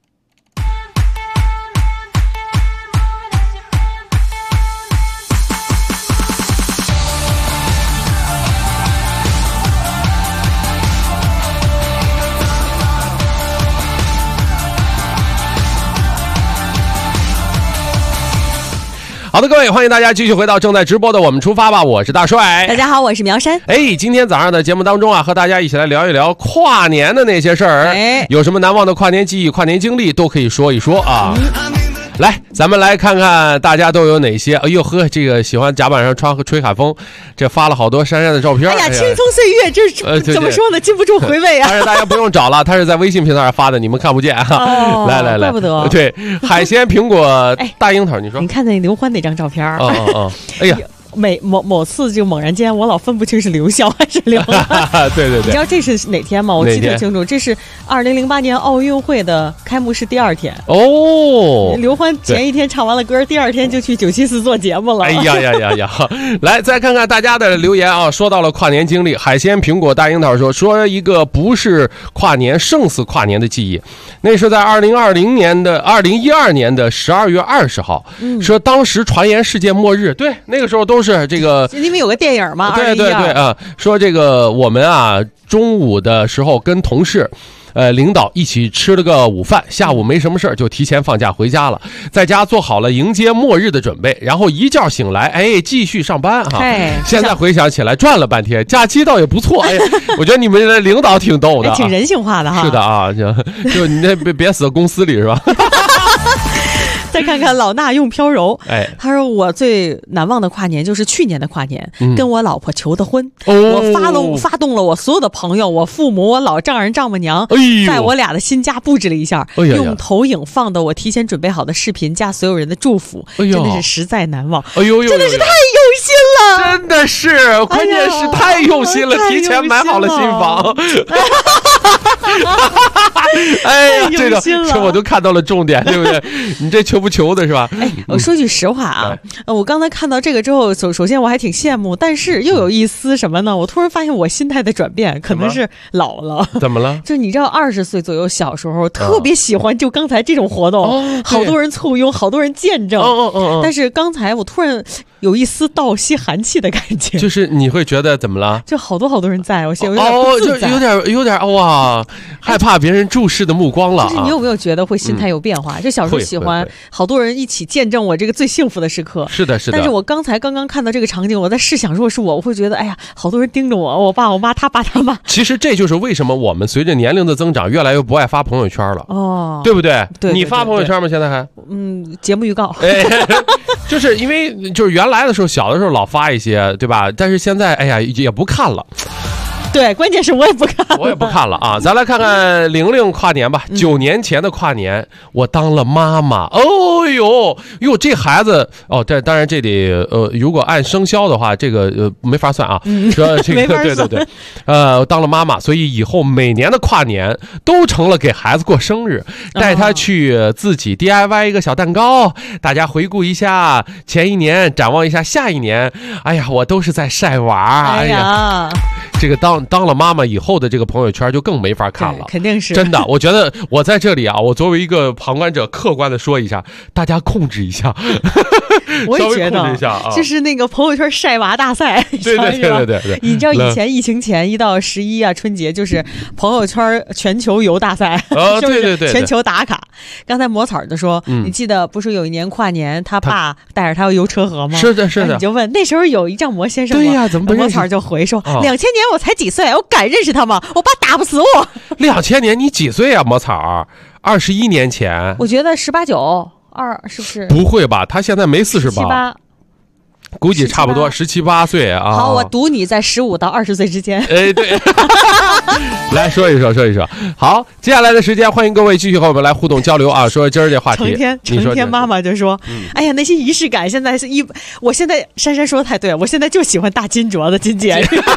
好的，各位，欢迎大家继续回到正在直播的我们出发吧，我是大帅。 大家好，我是苗山。 今天早上的节目当中啊，和大家一起来聊一聊跨年的那些事儿。有什么难忘的跨年记忆、跨年经历都可以说一说啊。来，咱们来看看大家都有哪些。哎呦呵，这个喜欢甲板上吹海风，这发了好多珊珊的照片。 哎呀，青葱岁月，这是怎么说呢？禁不住回味啊！ 但是大家不用找了，他是在微信平台上发的，你们看不见啊。来， 怪不得。 对，海鲜、苹果、大樱桃，你说？ 你看那刘欢那张照片。 哎呀。 某次就猛然间，我老分不清是刘笑还是刘欢。 对。 你知道这是哪天吗？我记得清楚，这是2008年奥运会的开幕式第2天。 哦， 刘欢前一天唱完了歌，第2天就去974做节目了。 哎呀！来，再看看大家的留言啊！说到了跨年经历，海鲜、苹果、大樱桃说一个不是跨年胜似跨年的记忆，那是在2012年的12月20号，说当时传言世界末日，对，那个时候都是这个， 因为有个电影嘛， 对啊，说这个我们啊中午的时候跟同事。领导一起吃了个午饭，下午没什么事就提前放假回家了，在家做好了迎接末日的准备，然后一觉醒来，继续上班哈。现在回想起来转了半天，假期倒也不错。我觉得你们的领导挺逗的， 挺人性化的哈。 是的啊，就你那别死公司里是吧？ 再看看老衲用飘柔， 哎， 他说我最难忘的跨年就是去年的跨年，跟我老婆求的婚， 我发动了我所有的朋友，我父母，我老丈人丈母娘，在我俩的新家布置了一下，用投影放的我提前准备好的视频加所有人的祝福，真的是实在难忘，真的是太用心了， 真的是，关键是太用心了，提前买好了新房。哎呀，这我都看到了重点，对不对？你这求不求的是吧？ 哎，我说句实话啊，我刚才看到这个之后，首先我还挺羡慕，但是又有一丝什么呢？我突然发现我心态的转变可能是老了。 怎么了？ 就你知道，20岁左右，小时候特别喜欢就刚才这种活动，好多人簇拥，好多人见证。但是刚才我突然有一丝倒吸寒气的感觉， 就是你会觉得怎么了？ 就好多人在，我有点就有点哇，害怕别人注视的目光了。 就是你有没有觉得会心态有变化？就小时候喜欢好多人一起见证我这个最幸福的时刻。 是的。 但是我刚刚看到这个场景，我在试想，如果是我会觉得，哎呀，好多人盯着我，我爸我妈，他爸他妈。 其实这就是为什么我们随着年龄的增长，越来越不爱发朋友圈了。对不对？ 对， 你发朋友圈吗？现在还？ 节目预告。 就是因为就是原来的时候，小的时候老发一些，对吧？但是现在，哎呀，也不看了。 对，关键是我也不看了啊！咱来看看玲玲跨年吧。9年前的跨年，我当了妈妈。哦呦，这孩子哦，这当然这得如果按生肖的话，这个没法算啊。说这个对，当了妈妈，所以以后每年的跨年都成了给孩子过生日，带他去自己 DIY 一个小蛋糕，大家回顾一下前一年，展望一下下一年。哎呀，我都是在晒娃。哎呀，这个当了妈妈以后的这个朋友圈就更没法看了， 肯定是真的。我觉得我在这里啊，我作为一个旁观者，客观的说一下，大家控制一下。 我也觉得，就是那个朋友圈晒娃大赛， 对。 你知道以前疫情前一到11啊春节就是朋友圈全球游大赛， 对， 全球打卡。刚才抹草的说，你记得不是有一年跨年，他爸带着他游车河吗？ 是的。 你就问那时候有一丈魔先生吗？ 对呀，怎么不认识？ 抹草就回说，2000年我才几岁，我敢认识他吗？我爸打不死我。 2000年你几岁啊？抹草21年前， 我觉得18、9、2是不是？ 不会吧？他现在没48，估计差不多17、18岁啊。 好，我赌你在15到20岁之间。 哎，对。来说一说。好，接下来的时间，欢迎各位继续和我们来互动交流啊！说今儿这话题， 成天妈妈就说：“哎呀，那些仪式感现在是我现在珊珊说的太对了，我现在就喜欢大金镯子、金戒指。”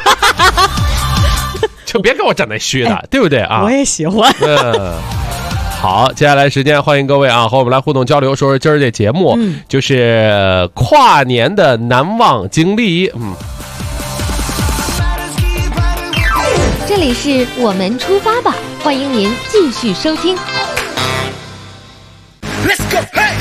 就别跟我整那虚的，对不对啊？ 我也喜欢。 好，接下来时间欢迎各位啊，和我们来互动交流，说今儿这节目就是跨年的难忘经历。 这里是我们出发吧，欢迎您继续收听。Let's go, hey!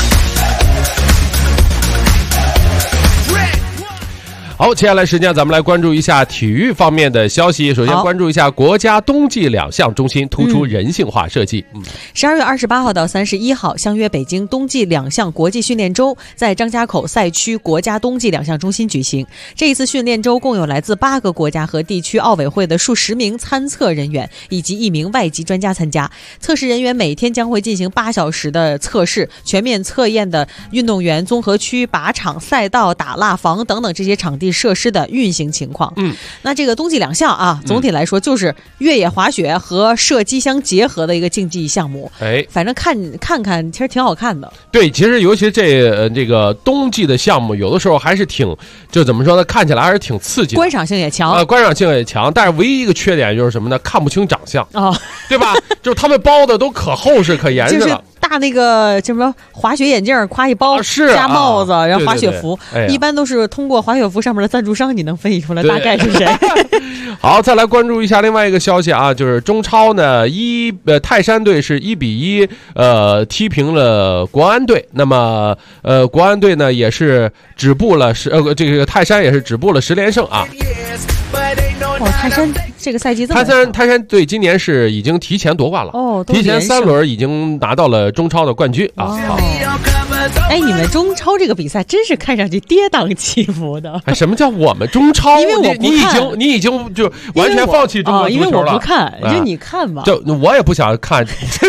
好，接下来时间咱们来关注一下体育方面的消息。首先关注一下国家冬季2项中心突出人性化设计。 12月28号到31号，相约北京冬季2项国际训练周在张家口赛区国家冬季2项中心举行。这一次训练周共有来自8个国家和地区奥委会的数十名参测人员以及1名外籍专家参加。测试人员每天将会进行8小时的测试，全面测验的运动员综合区、靶场、赛道、打蜡房等等这些场地设施的运行情况。那这个冬季2项啊，总体来说就是越野滑雪和射击相结合的一个竞技项目。反正看看其实挺好看的。 对，其实尤其这个冬季的项目，有的时候还是就怎么说呢，看起来还是挺刺激的， 观赏性也强观赏性也强。但是唯一一个缺点就是什么呢？看不清长相对吧？就是他们包的都可厚实可严实了。 大那个什么滑雪眼镜夸一包，加帽子，然后滑雪服，一般都是通过滑雪服上面的赞助商，你能分析出来大概是谁。 好，再来关注一下另外一个消息啊，就是中超呢泰山队是1-1踢平了国安队。那么国安队呢也是止步了这个泰山也是止步了10连胜啊。 泰山这个赛季泰山队今年是已经提前夺冠了提前3轮已经拿到了中超的冠军啊。 哎，你们中超这个比赛真是看上去跌宕起伏的。 哎，什么叫我们中超？ 因为我不看， 你已经就完全放弃中国足球了。 因为我不看，就你看吧。 就我也不想看，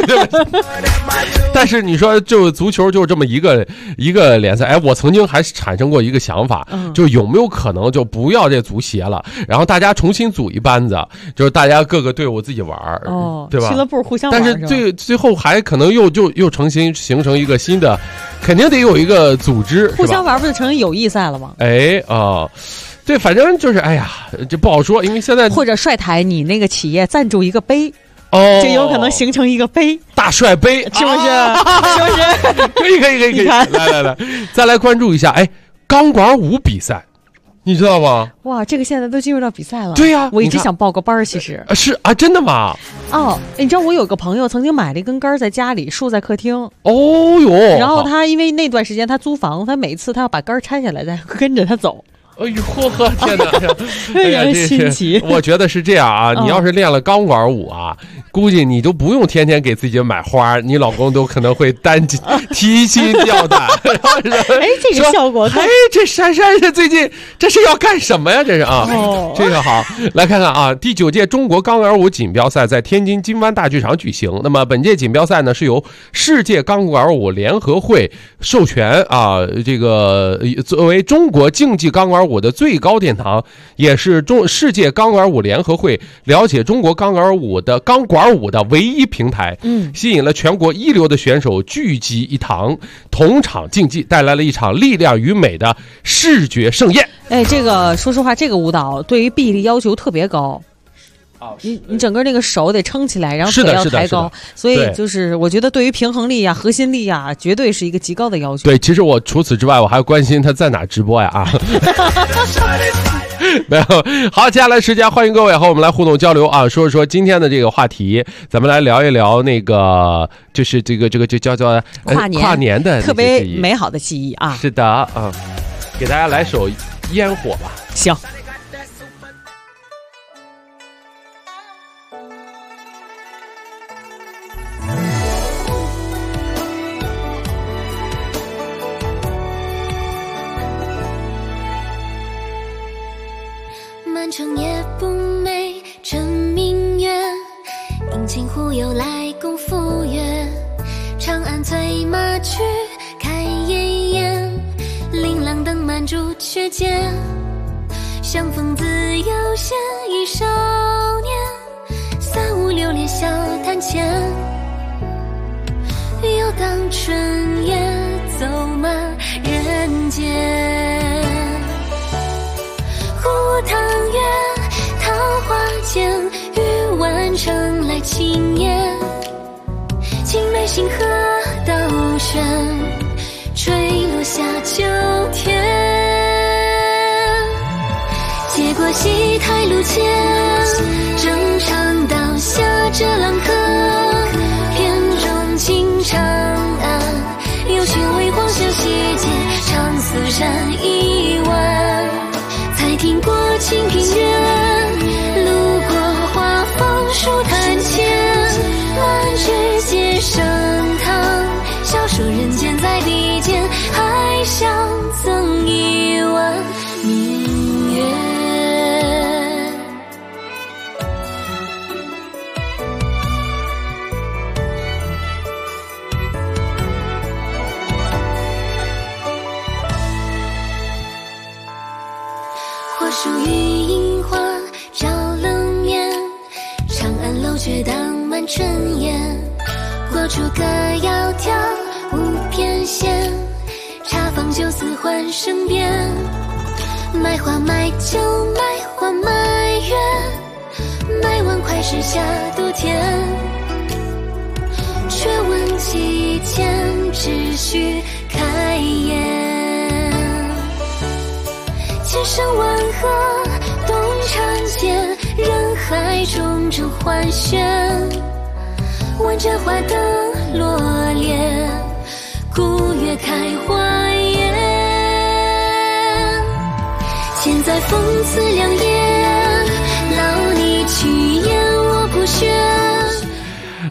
但是你说就足球就这么一个联赛，哎，我曾经还产生过一个想法，就有没有可能就不要这足协了，然后大家重新组一班子，就是大家各个队伍自己玩，对吧？ 俱乐部互相玩。 但是最后还可能又形成一个新的，肯定得有一个组织， 互相玩不就成友谊赛了吗？ 哎啊。对，反正就是，哎呀，这不好说，因为现在或者帅台你那个企业赞助一个杯，就有可能形成一个杯， 大帅杯， 是不是？是不是？ 可以，来，再来关注一下，哎，钢管舞比赛，你知道吗？ 哇，这个现在都进入到比赛了。 对呀， 我一直想报个班，其实是啊，真的吗？ 哦，你知道我有个朋友曾经买了一根杆在家里竖在客厅。 哦哟， 然后他因为那段时间他租房，他每次他要把杆拆下来再跟着他走。 哎呦呵，天哪！ 非常新奇。 我觉得是这样啊，你要是练了钢管舞啊，估计你都不用天天给自己买花，你老公都可能会提心吊胆。 哎，这个效果， 哎，这珊最近这是要干什么呀？这是啊，这个好，来看看啊，第9届中国钢管舞锦标赛在天津金湾大剧场举行。那么本届锦标赛呢，是由世界钢管舞联合会授权啊，这个作为中国竞技钢管舞的最高殿堂，也是世界钢管舞联合会了解中国钢管舞的唯一平台，吸引了全国一流的选手聚集一堂，同场竞技，带来了一场力量与美的视觉盛宴。 哎，这个说实话，这个舞蹈对于臂力要求特别高。你整个那个手得撑起来，然后腿要抬高，所以就是我觉得对于平衡力啊、核心力啊，绝对是一个极高的要求。 对，其实我除此之外，我还关心他在哪直播呀啊。没有，好，接下来时间欢迎各位和我们来互动交流啊，说一说今天的这个话题，咱们来聊一聊那个就是这个就叫跨年的特别美好的记忆啊。 是的啊，给大家来首烟火吧。 行。 满城也不美，真明月，阴晴忽悠来共赴约。长安催马去，开夜宴，琳琅灯满朱雀间。相逢自由闲，一少年，3、5、6列小摊前。游荡春夜，走马人间。湖塘月，桃花间，玉碗盛来轻烟。青梅星河倒悬，吹落下秋天。接过戏台路前，正常道下这郎客。片中情长安，有趣为黄香细节，长苏山一晚。才听过清平乐，路过花坊书坛前，乱枝街升堂，笑说人间在比肩，还想赠一碗明月。或属于樱花照冷面，长安楼阙荡满春烟。过处歌窈窕无边线，茶坊酒肆欢声遍。卖花卖酒卖花卖月，卖碗快食下肚甜。却问几间，只需开颜。千山万壑东长街，人海中正欢喧。万盏花灯落烈，古月开花颜。千载风姿两眼，劳你去言我不宣。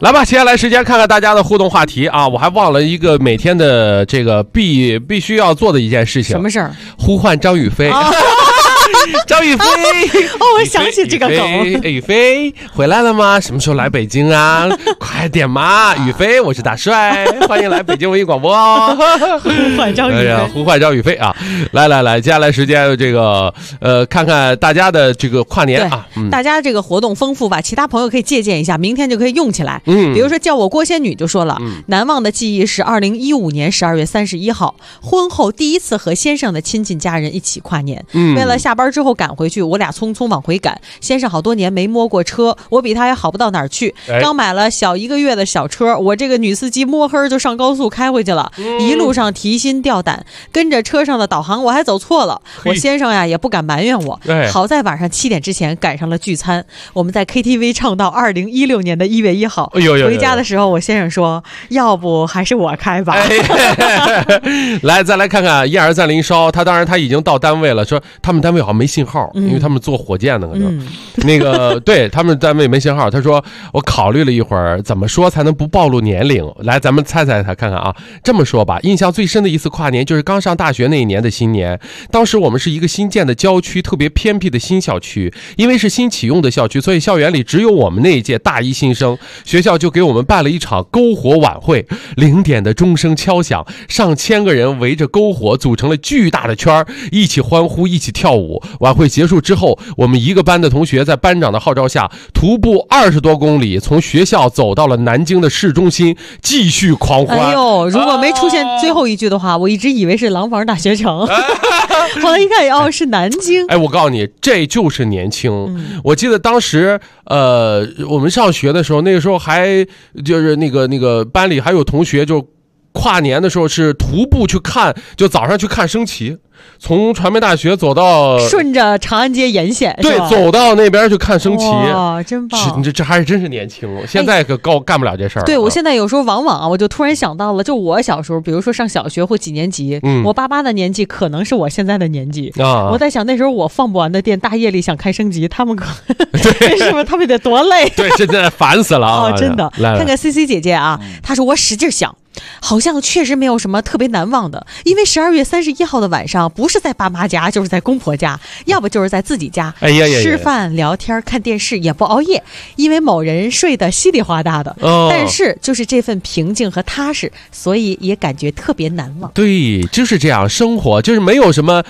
来吧，接下来时间看看大家的互动话题啊！我还忘了一个每天的这个必须要做的一件事情。 什么事儿？ 呼唤张雨霏。张雨霏， 我想起这个梗。 雨霏回来了吗？什么时候来北京啊？快点嘛！雨霏，我是大帅，欢迎来北京文艺广播哦。 呼唤张雨霏， 呼唤张雨霏啊！来，接下来时间这个看看大家的这个跨年啊， 大家这个活动丰富吧，其他朋友可以借鉴一下，明天就可以用起来。比如说叫我郭仙女就说了，难忘的记忆是2015年12月31号，婚后第一次和先生的亲近家人一起跨年。为了下班之后赶回去，我俩匆匆往回赶。先生好多年没摸过车，我比他也好不到哪儿去。刚买了小1个月的小车，我这个女司机摸黑就上高速开回去了，一路上提心吊胆，跟着车上的导航我还走错了。我先生呀也不敢埋怨我，好在晚上7点之前赶上了聚餐。我们在 KTV 唱到2016年的1月1号。回家的时候我先生说，要不还是我开吧。 来，再来看看一而再林烧，他已经到单位了，说他们单位好像没信号，因为他们做火箭的可能。那个对他们单位没信号，他说我考虑了一会儿，怎么说才能不暴露年龄？来，咱们猜看看啊。这么说吧，印象最深的一次跨年就是刚上大学那一年的新年。当时我们是一个新建的郊区，特别偏僻的新校区，因为是新启用的校区，所以校园里只有我们那一届大一新生，学校就给我们办了一场篝火晚会。0点的钟声敲响，上千个人围着篝火组成了巨大的圈，一起欢呼，一起跳舞。晚会结束之后，我们一个班的同学在班长的号召下，徒步20多公里，从学校走到了南京的市中心，继续狂欢。 哎呦，如果没出现最后一句的话，我一直以为是廊坊大学城。后来一看，是南京。 我告诉你，这就是年轻。我记得当时我们上学的时候，那个时候还就是那个班里还有同学就跨年的时候是徒步去看，就早上去看升旗，从传媒大学走到顺着长安街沿线， 对，走到那边去看升旗。 哇，真棒！ 这还是真是年轻，现在可干不了这事儿。 对，我现在有时候往往我就突然想到了，就我小时候，比如说上小学或几年级，我爸妈的年纪可能是我现在的年纪啊。我在想那时候我放不完的电，大夜里想看升旗，他们可是不是他们得多累？ 对，真的烦死了啊！ 真的。看看 CC 姐姐啊，她说我使劲想。好像确实没有什么特别难忘的，因为12月31号的晚上，不是在爸妈家，就是在公婆家，要不就是在自己家。吃饭、聊天、看电视，也不熬夜，因为某人睡得稀里哗啦的。但是就是这份平静和踏实，所以也感觉特别难忘。 对，就是这样，生活就是没有什么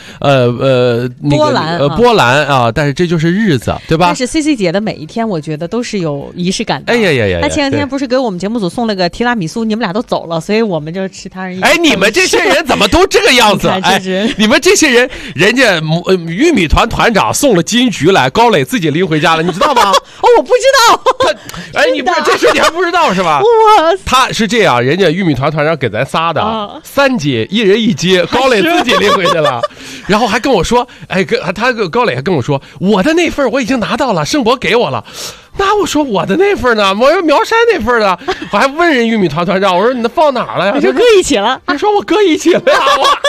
波澜啊，但是这就是日子，对吧？ 但是 CC 姐的每一天，我觉得都是有仪式感的。她前两天不是给我们节目组送了个提拉米苏，你们俩都走了。所以我们就吃他人。 你们这些人怎么都这个样子？你们这些人，人家玉米团团长送了金桔来，高磊自己拎回家了，你知道吗？ 我不知道。 你不是这事你还不知道是吧？他是这样，人家玉米团团长给咱仨的3节，1人1节，高磊自己拎回去了，然后还跟我说，高磊还跟我说，我的那份我已经拿到了，盛博给我了。那我说我的那份呢？我苗山那份呢？我还问人玉米团团长，我说你那放哪儿了呀？ 你说搁一起了？ 你说我搁一起了呀？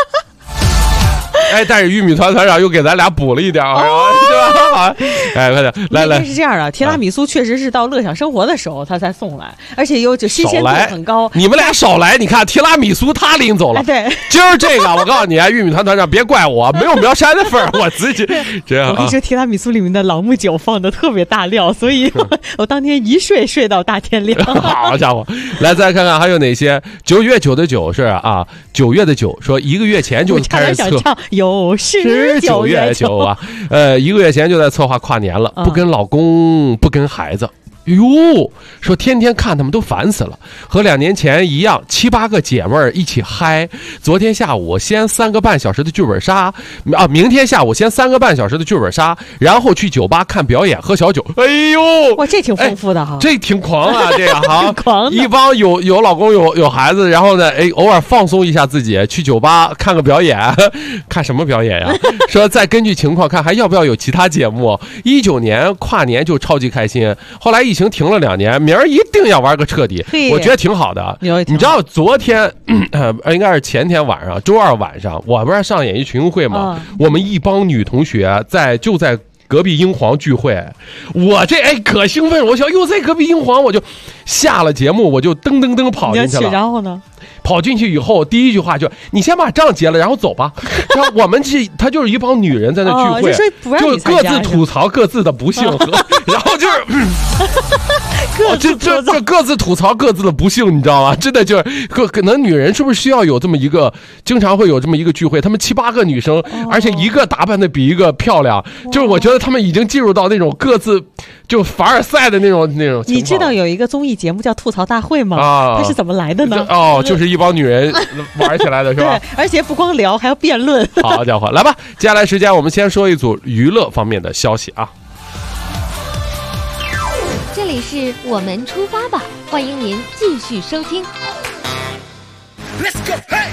但是玉米团团长又给咱俩补了一点，对吧？快点，来。 是这样的，提拉米苏确实是到乐享生活的时候他才送来，而且就新鲜度很高。 你们俩少来，你看提拉米苏他拎走了。 对， 就是这个，我告诉你啊，玉米团团长别怪我，没有苗山的份，我自己这样。 我跟你说，提拉米苏里面的朗姆酒放的特别大料，所以我当天一睡到大天亮。 好家伙，来再看看还有哪些？9月9的9是啊，9月的9说1个月前就开始测。 又是9月9 啊！1个月前就在策划跨年了，不跟老公，不跟孩子。哟，说天天看他们都烦死了，和2年前一样，7、8个姐妹儿一起嗨。昨天下午先3个半小时的剧本杀啊，明天下午先3个半小时的剧本杀，然后去酒吧看表演喝小酒。哎呦， 哇，这挺丰富的哈， 这挺狂啊，这个哈， 狂的。 一帮有老公有孩子，然后呢，偶尔放松一下自己，去酒吧看个表演，看什么表演呀？说再根据情况看还要不要有其他节目。19年跨年就超级开心，后来疫情停了2年，明儿一定要玩个彻底，我觉得挺好的。你知道昨天应该是前天晚上，周2晚上，我不是上演艺群会吗？我们一帮女同学在隔壁英皇聚会，我这可兴奋了，我想哟，在隔壁英皇，我就下了节目，我就噔噔噔跑进去了。 然后呢？ 跑进去以后，第一句话就你先把账结了，然后走吧。然后我们他就是一帮女人在那聚会，就各自吐槽各自的不幸，然后就是这各自吐槽各自的不幸，你知道吗？真的就是可能女人是不是需要有这么一个，经常会有这么一个聚会，她们7、8个女生，而且一个打扮的比一个漂亮，就是我觉得她们已经进入到那种各自就凡尔赛的那种情况。 你知道有一个综艺节目叫吐槽大会吗？它是怎么来的呢？ 就是一帮女人玩起来的是吧？ 对，而且不光聊，还要辩论。 好家伙，来吧，接下来时间我们先说一组娱乐方面的消息啊。 这里是我们出发吧，欢迎您继续收听。Let's go, hey!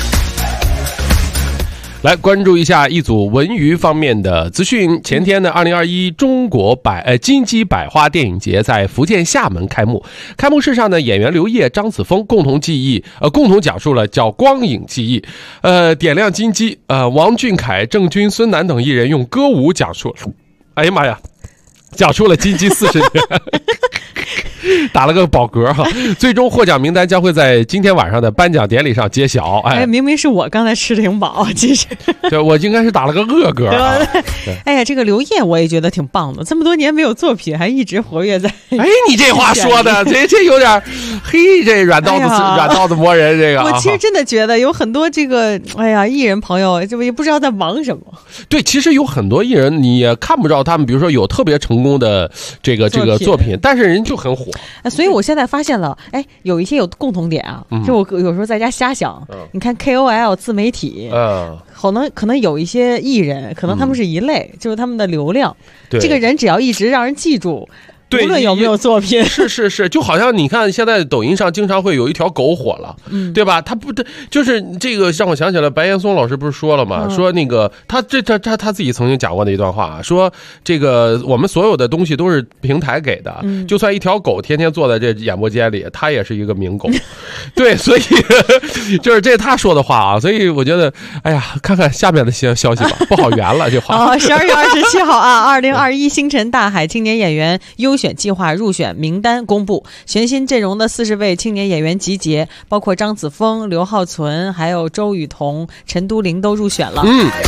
来关注一下一组文娱方面的资讯。前天的2021中国金鸡百花电影节在福建厦门开幕。开幕式上呢，演员刘烨、张子枫共同讲述了叫光影记忆，点亮金鸡。王俊凯、郑钧、孙楠等艺人用歌舞讲述，哎呀妈呀，讲述了金鸡40年。打了个饱嗝哈，最终获奖名单将会在今天晚上的颁奖典礼上揭晓。 明明是我刚才吃挺饱，其实对我应该是打了个饿嗝。 哎呀，这个刘烨我也觉得挺棒的，这么多年没有作品，还一直活跃在。 哎，你这话说的，这有点嘿，这软刀子磨人这个。 我其实真的觉得有很多这个，哎呀，艺人朋友这也不知道在忙什么。 对，其实有很多艺人你也看不着他们，比如说有特别成功的这个作品，但是人就很火。 所以我现在发现了，有一些有共同点啊，就我有时候在家瞎想，你看 KOL 自媒体，可能有一些艺人，可能他们是一类，就是他们的流量，这个人只要一直让人记住。无论有没有作品， 是，就好像你看现在抖音上经常会有一条狗火了，对吧？他不就是这个让我想起了白岩松老师不是说了吗？说那个他自己曾经讲过的一段话，说这个我们所有的东西都是平台给的，就算一条狗天天坐在这演播间里，它也是一个名狗。对，所以就是这他说的话啊，所以我觉得，哎呀，看看下面的消息吧，不好圆了这话。 12月27号啊，2021星辰大海青年演员优选计划入选名单公布，全新阵容的40位青年演员集结，包括张子枫、刘浩存，还有周雨彤、陈都灵都入选了。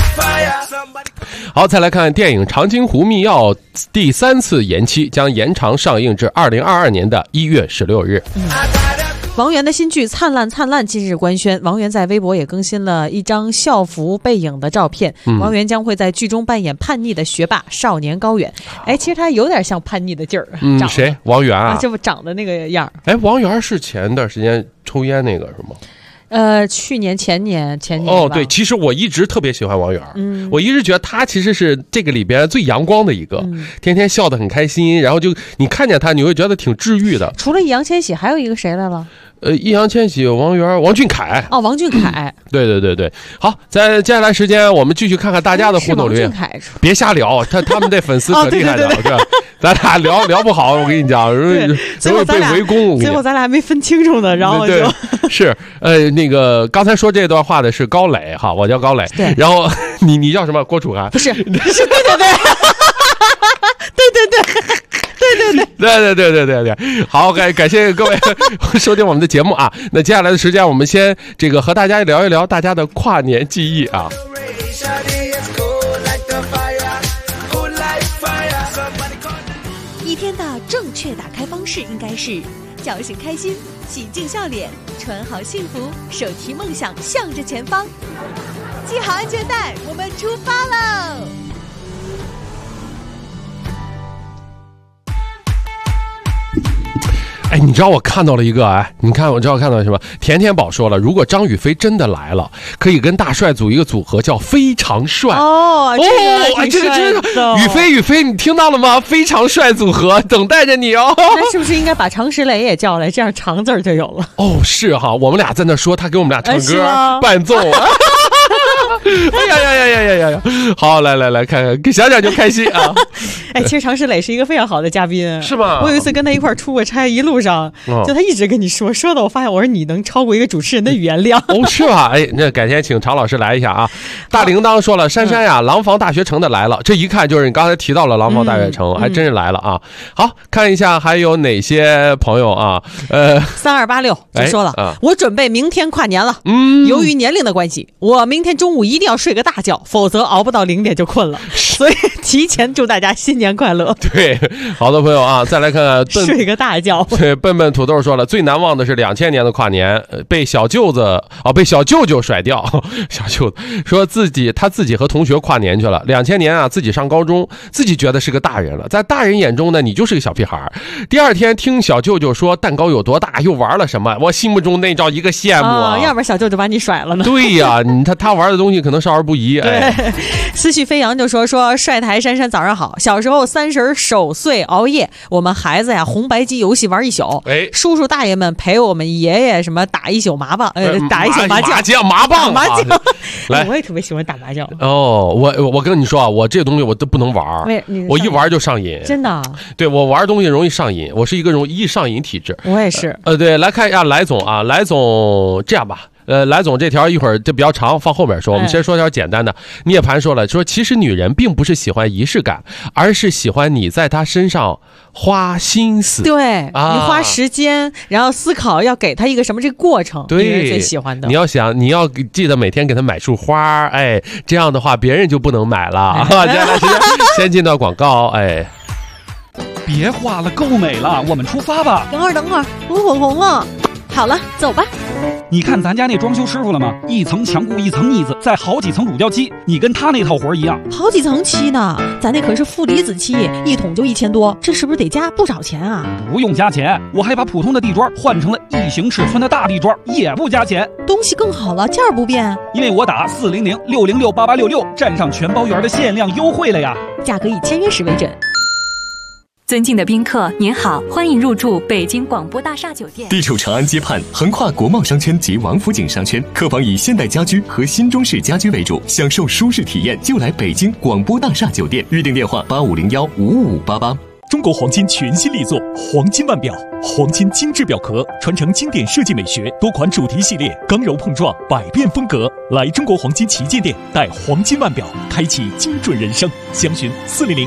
好，再来看电影《长津湖密钥》第3次延期，将延长上映至2022年的1月16日。 王源的新剧《灿烂灿烂》今日官宣，王源在微博也更新了一张校服背影的照片。王源将会在剧中扮演叛逆的学霸少年高远。其实他有点像叛逆的劲儿。 谁？王源啊？ 这不长得那个样。 王源是前段时间抽烟那个是吗？ 去年前年对，其实我一直特别喜欢王源，我一直觉得他其实是这个里边最阳光的一个，天天笑得很开心，然后就你看见他你会觉得挺治愈的。 除了易烊千玺还有一个谁来了？ 易烊千玺、王源、王俊凯。 王俊凯。 对。好，在接下来时间我们继续看看大家的互动留言。别瞎聊，他们这粉丝可厉害的，对，咱俩聊不好，我跟你讲，容易被围攻。 最后咱俩还没分清楚呢，然后是那个刚才说这段话的是高磊哈，我叫高磊，然后你叫什么？郭楚涵？ 不是，对。 对，好，感谢各位收听我们的节目啊。那接下来的时间，我们先这个和大家聊一聊大家的跨年记忆啊。 一天的正确打开方式应该是叫醒开心，洗净笑脸，穿好幸福，手提梦想向着前方，系好安全带，我们出发喽！ 你知道我看到了一个我知道看到什么？甜甜宝说了，如果张雨霏真的来了，可以跟大帅组一个组合叫非常帅。这个真的，雨霏，你听到了吗？非常帅组合等待着你哦。 那是不是应该把常石磊也叫来，这样常字儿就有了？ 是哈，我们俩在那说，他给我们俩唱歌伴奏。哎呀！好，来看看，想想就开心啊！ 哎，其实常石磊是一个非常好的嘉宾， 是吗？ 我有一次跟他一块儿出过差，一路上就他一直跟你说到我发现我说你能超过一个主持人的语言量。 哦，是吧？哎，那改天请常老师来一下啊。大铃铛说了，珊珊呀，廊坊大学城的来了，这一看就是你刚才提到了廊坊大学城，还真是来了啊。好，看一下还有哪些朋友啊 ？3286就说了，我准备明天跨年了。由于年龄的关系，我明天中午一定要睡个大觉，否则熬不到0点就困了。所以提前祝大家新年快乐。 对，好多朋友啊，再来看看睡个大觉。 对，笨笨土豆说了，最难忘的是2000年的跨年，被小舅舅甩掉。小舅子说他自己和同学跨年去了。2000年啊，自己上高中，自己觉得是个大人了，在大人眼中呢，你就是个小屁孩。第二天听小舅舅说蛋糕有多大，又玩了什么，我心目中那叫一个羡慕啊！ 要不然小舅舅把你甩了呢？ 对呀，他玩的东西可能少儿不宜。 对，思绪飞扬就说帅台珊珊早上好，小时候30守岁熬夜，我们孩子呀红白机游戏玩一宿，叔叔大爷们陪我们爷爷什么打一宿麻将，打一宿麻将。来，我也特别喜欢打麻将。 哦，我跟你说啊，我这东西我都不能玩，我一玩就上瘾。 真的？ 对，我玩东西容易上瘾，我是一个容易上瘾体质。 我也是。 对，来看一下来总啊，来总这样吧。来总这条一会儿就比较长，放后面说。我们先说条简单的。涅槃说了，说其实女人并不是喜欢仪式感，而是喜欢你在她身上花心思。 对，你花时间，然后思考要给她一个什么这个过程， 对， 女人最喜欢的。 你要记得每天给她买束花，哎，这样的话别人就不能买了。接下来时间先进到广告，哎。 别画了，够美了，我们出发吧。 等会儿，我口红了。好了，走吧。 你看咱家那装修师傅了吗？一层墙固，一层腻子，再好几层乳胶漆，你跟他那套活一样。 好几层漆呢？咱那可是负离子漆，一桶就1000多，这是不是得加不少钱啊？ 不用加钱，我还把普通的地砖换成了异形尺寸的大地砖，也不加钱。 东西更好了，价儿不变。 因为我打400-606-8866，占上全包圆的限量优惠了呀。 价格以签约时为准。 尊敬的宾客，您好，欢迎入住北京广播大厦酒店。 地处长安街畔，横跨国贸商圈及王府井商圈，客房以现代家居和新中式家居为主，享受舒适体验就来北京广播大厦酒店。预订电话8501-55588。 中国黄金全新力作黄金腕表，黄金精致表壳，传承经典设计美学，多款主题系列，刚柔碰撞，百变风格。来中国黄金旗舰店，带黄金腕表，开启精准人生。详询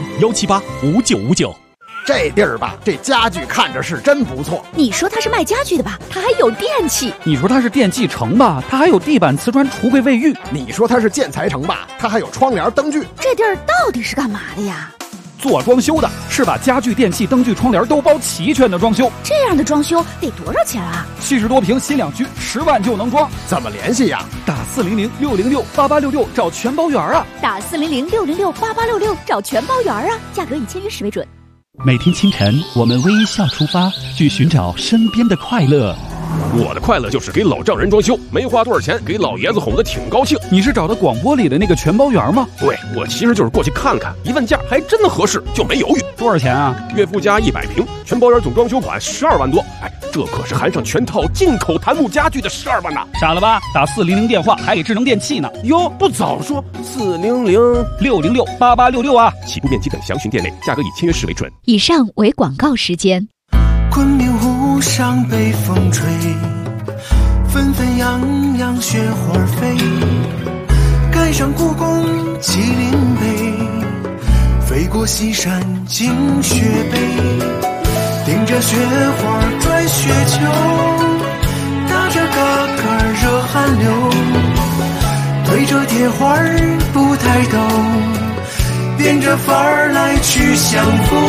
400-178-5959。 这地儿吧，这家具看着是真不错。 你说它是卖家具的吧，它还有电器。 你说它是电器城吧，它还有地板、瓷砖、橱柜、卫浴。 你说它是建材城吧，它还有窗帘、灯具。 这地儿到底是干嘛的呀？ 做装修的，是把家具、电器、灯具、窗帘都包齐全的装修。 这样的装修得多少钱啊 ？70多平新两居，10万就能装。 怎么联系呀？ 打400-606-8866找全包圆啊！ 打400-606-8866找全包圆啊！价格以签约时为准。 每天清晨，我们微笑出发，去寻找身边的快乐。 我的快乐就是给老丈人装修，没花多少钱，给老爷子哄得挺高兴。 你是找的广播里的那个全包圆吗？ 对，我其实就是过去看看，一问价还真的合适，就没犹豫。 多少钱啊？ 岳父家100平，全包圆总装修款12万多。哎，这可是含上全套进口檀木家具的12万呐！ 傻了吧？打400电话还给智能电器呢。 哟，不早说 400-606-8866啊！ 起步面积等详询店内，价格以签约时为准。 以上为广告时间。 昆明湖上北风吹，纷纷扬扬雪花飞，盖上故宫麒麟碑，飞过西山惊雪北，顶着雪花转雪球，打着嘎嘎热汗流，推着铁环不抬头，变着法儿来去相逢。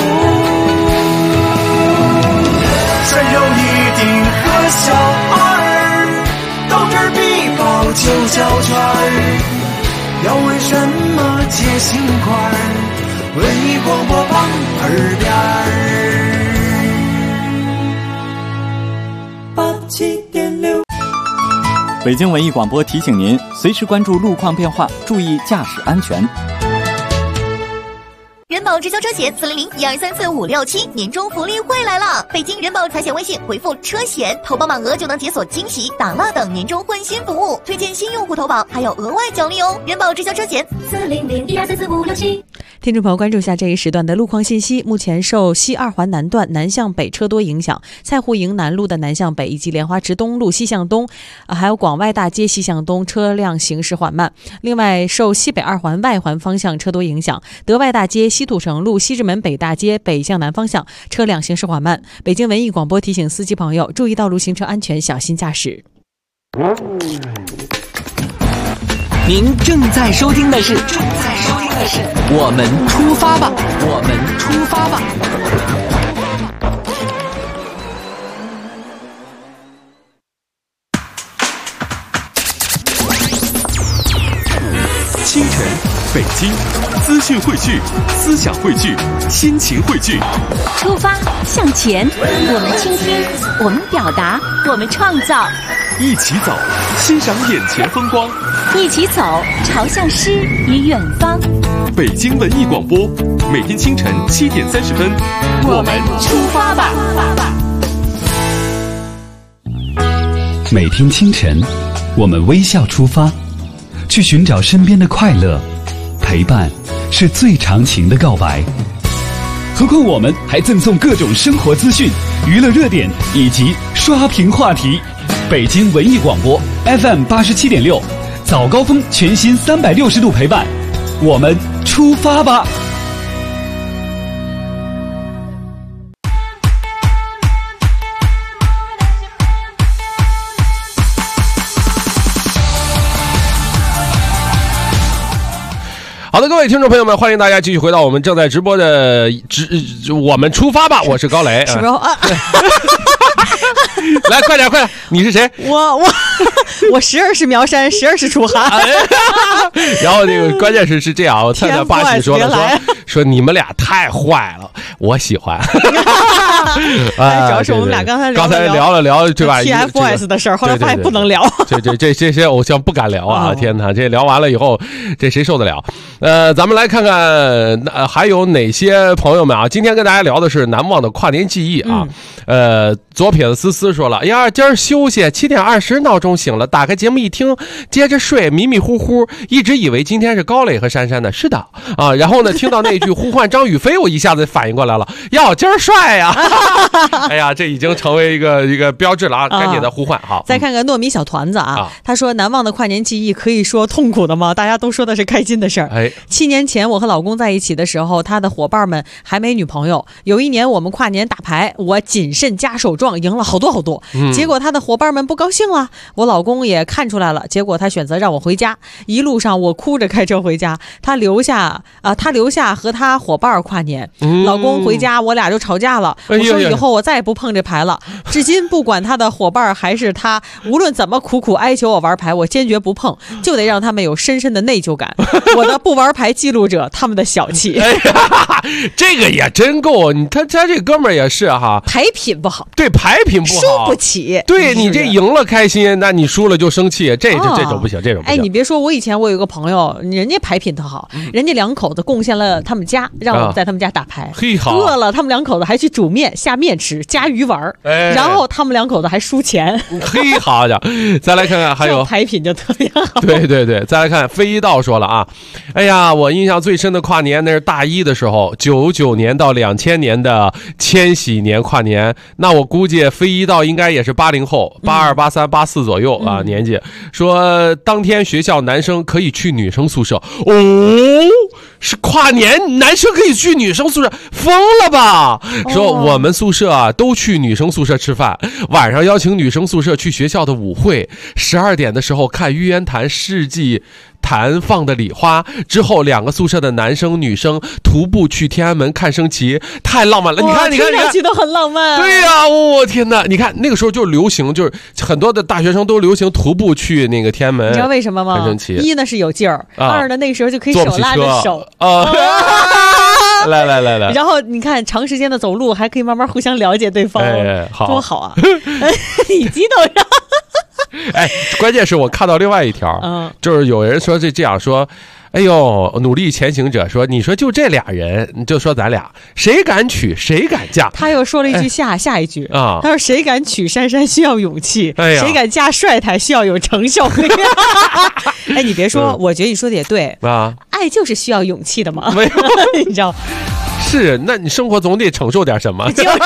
穿上一顶和小二，到这儿必报9角圈。要问什么解心宽，文艺广播旁耳边87.6。 北京文艺广播提醒您，随时关注路况变化，注意驾驶安全。 人保直销车险400-1234567年终福利会来了！北京人保财险微信回复车险，投保满额就能解锁惊喜、打蜡等年终换新服务，推荐新用户投保还有额外奖励哦！人保直销车险400-1234567。 听众朋友，关注一下这一时段的路况信息。目前受西二环南段南向北车多影响，菜户营南路的南向北以及莲花池东路西向东，还有广外大街西向东车辆行驶缓慢。另外，受西北二环外环方向车多影响，德外大街西土城路西直门北大街北向南方向车辆行驶缓慢。北京文艺广播提醒司机朋友注意道路行车安全，小心驾驶。 您正在收听的是我们出发吧，我们出发吧。 清晨，北京，资讯汇聚，思想汇聚，心情汇聚。 出发，向前，我们倾听，我们表达，我们创造。 一起走，欣赏眼前风光。 一起走，朝向诗与远方。 北京文艺广播，每天清晨7点30分， 我们出发吧。 每天清晨，我们微笑出发，去寻找身边的快乐。陪伴是最长情的告白。何况我们还赠送各种生活资讯、娱乐热点以及刷屏话题。北京文艺广播 FM 87.6，早高峰全新360度陪伴，我们出发吧。 好的，各位听众朋友们，欢迎大家继续回到我们正在直播的我们出发吧，我是高磊。 是不是来，快点，你是谁？ 我时而是苗山，时而是楚寒。 然后这个关键是这样，我灿灿八喜说了，说你们俩太坏了，我喜欢。 主要是我们俩刚才聊了聊，对吧 ？TFBOYS 的事儿，后来发现不能聊。 这些偶像不敢聊啊！天哪，这聊完了以后，这谁受得了？咱们来看看还有哪些朋友们啊？今天跟大家聊的是难忘的跨年记忆啊。左撇子思思说了，哎呀，今儿休息，7点20闹钟醒了，打开节目一听，接着睡，迷迷糊糊，一直以为今天是高磊和珊珊的，是的啊。然后呢，听到那句呼唤张雨霏，我一下子反应过来了，哟，今儿帅呀！哎呀，这已经成为一个标志了啊！赶紧的呼唤好。 再看看糯米小团子啊，他说难忘的跨年记忆可以说痛苦的吗？大家都说的是开心的事儿。7年前我和老公在一起的时候，他的伙伴们还没女朋友。有一年我们跨年打牌，我谨慎加手壮，赢了好多。结果他的伙伴们不高兴了，我老公也看出来了，结果他选择让我回家。一路上我哭着开车回家，他留下和他伙伴跨年。老公回家，我俩就吵架了。我说以后我再也不碰这牌了。至今不管他的伙伴还是他，无论怎么苦苦哀求我玩牌，我坚决不碰，就得让他们有深深的内疚感。我的不玩牌记录着他们的小气。 这个也真够，他这哥们儿也是哈， 牌品不好， 对，牌品不好， 输不起。 对，你这赢了开心，那你输了就生气，这种不行，这种不行。 你别说，我以前我有一个朋友，人家牌品特好，人家两口子贡献了他们家，让我们在他们家打牌。饿了，他们两口子还去煮面下面吃，加鱼丸，然后他们两口子还输钱。 嘿，好家伙！再来看看还有牌品就特别好。 对，再来看飞一道说了啊，哎呀，我印象最深的跨年那是大一的时候，99年到2000年的千禧年跨年，那我估计飞一道应该也是80后，82、83、84左右啊年纪。说当天学校男生可以去女生宿舍，是跨年男生可以去女生宿舍，疯了吧？说我们宿舍啊都去女生宿舍吃饭，晚上邀请女生宿舍去学校的舞会，12点的时候看玉渊潭世纪坛放的礼花，之后2个宿舍的男生女生徒步去天安门看升旗，太浪漫了。你看， 听上去都很浪漫。 对呀，我天哪！你看那个时候就流行，就是很多的大学生都流行徒步去那个天安门。 你知道为什么吗？ 看升旗。 一呢是有劲儿，二呢那个时候就可以手拉着手来， 然后你看长时间的走路还可以慢慢互相了解对方，多好啊！你激动上。 关键是我看到另外一条，就是有人说这样说，哎呦，努力前行者说，你说就这俩人，你就说咱俩谁敢娶谁敢嫁。 他又说了一句下一句啊，他说谁敢娶珊珊需要勇气，谁敢嫁帅台需要有成效。你别说，我觉得你说的也对啊。 爱就是需要勇气的嘛， 没有你知道？ 是，那你生活总得承受点什么。 就是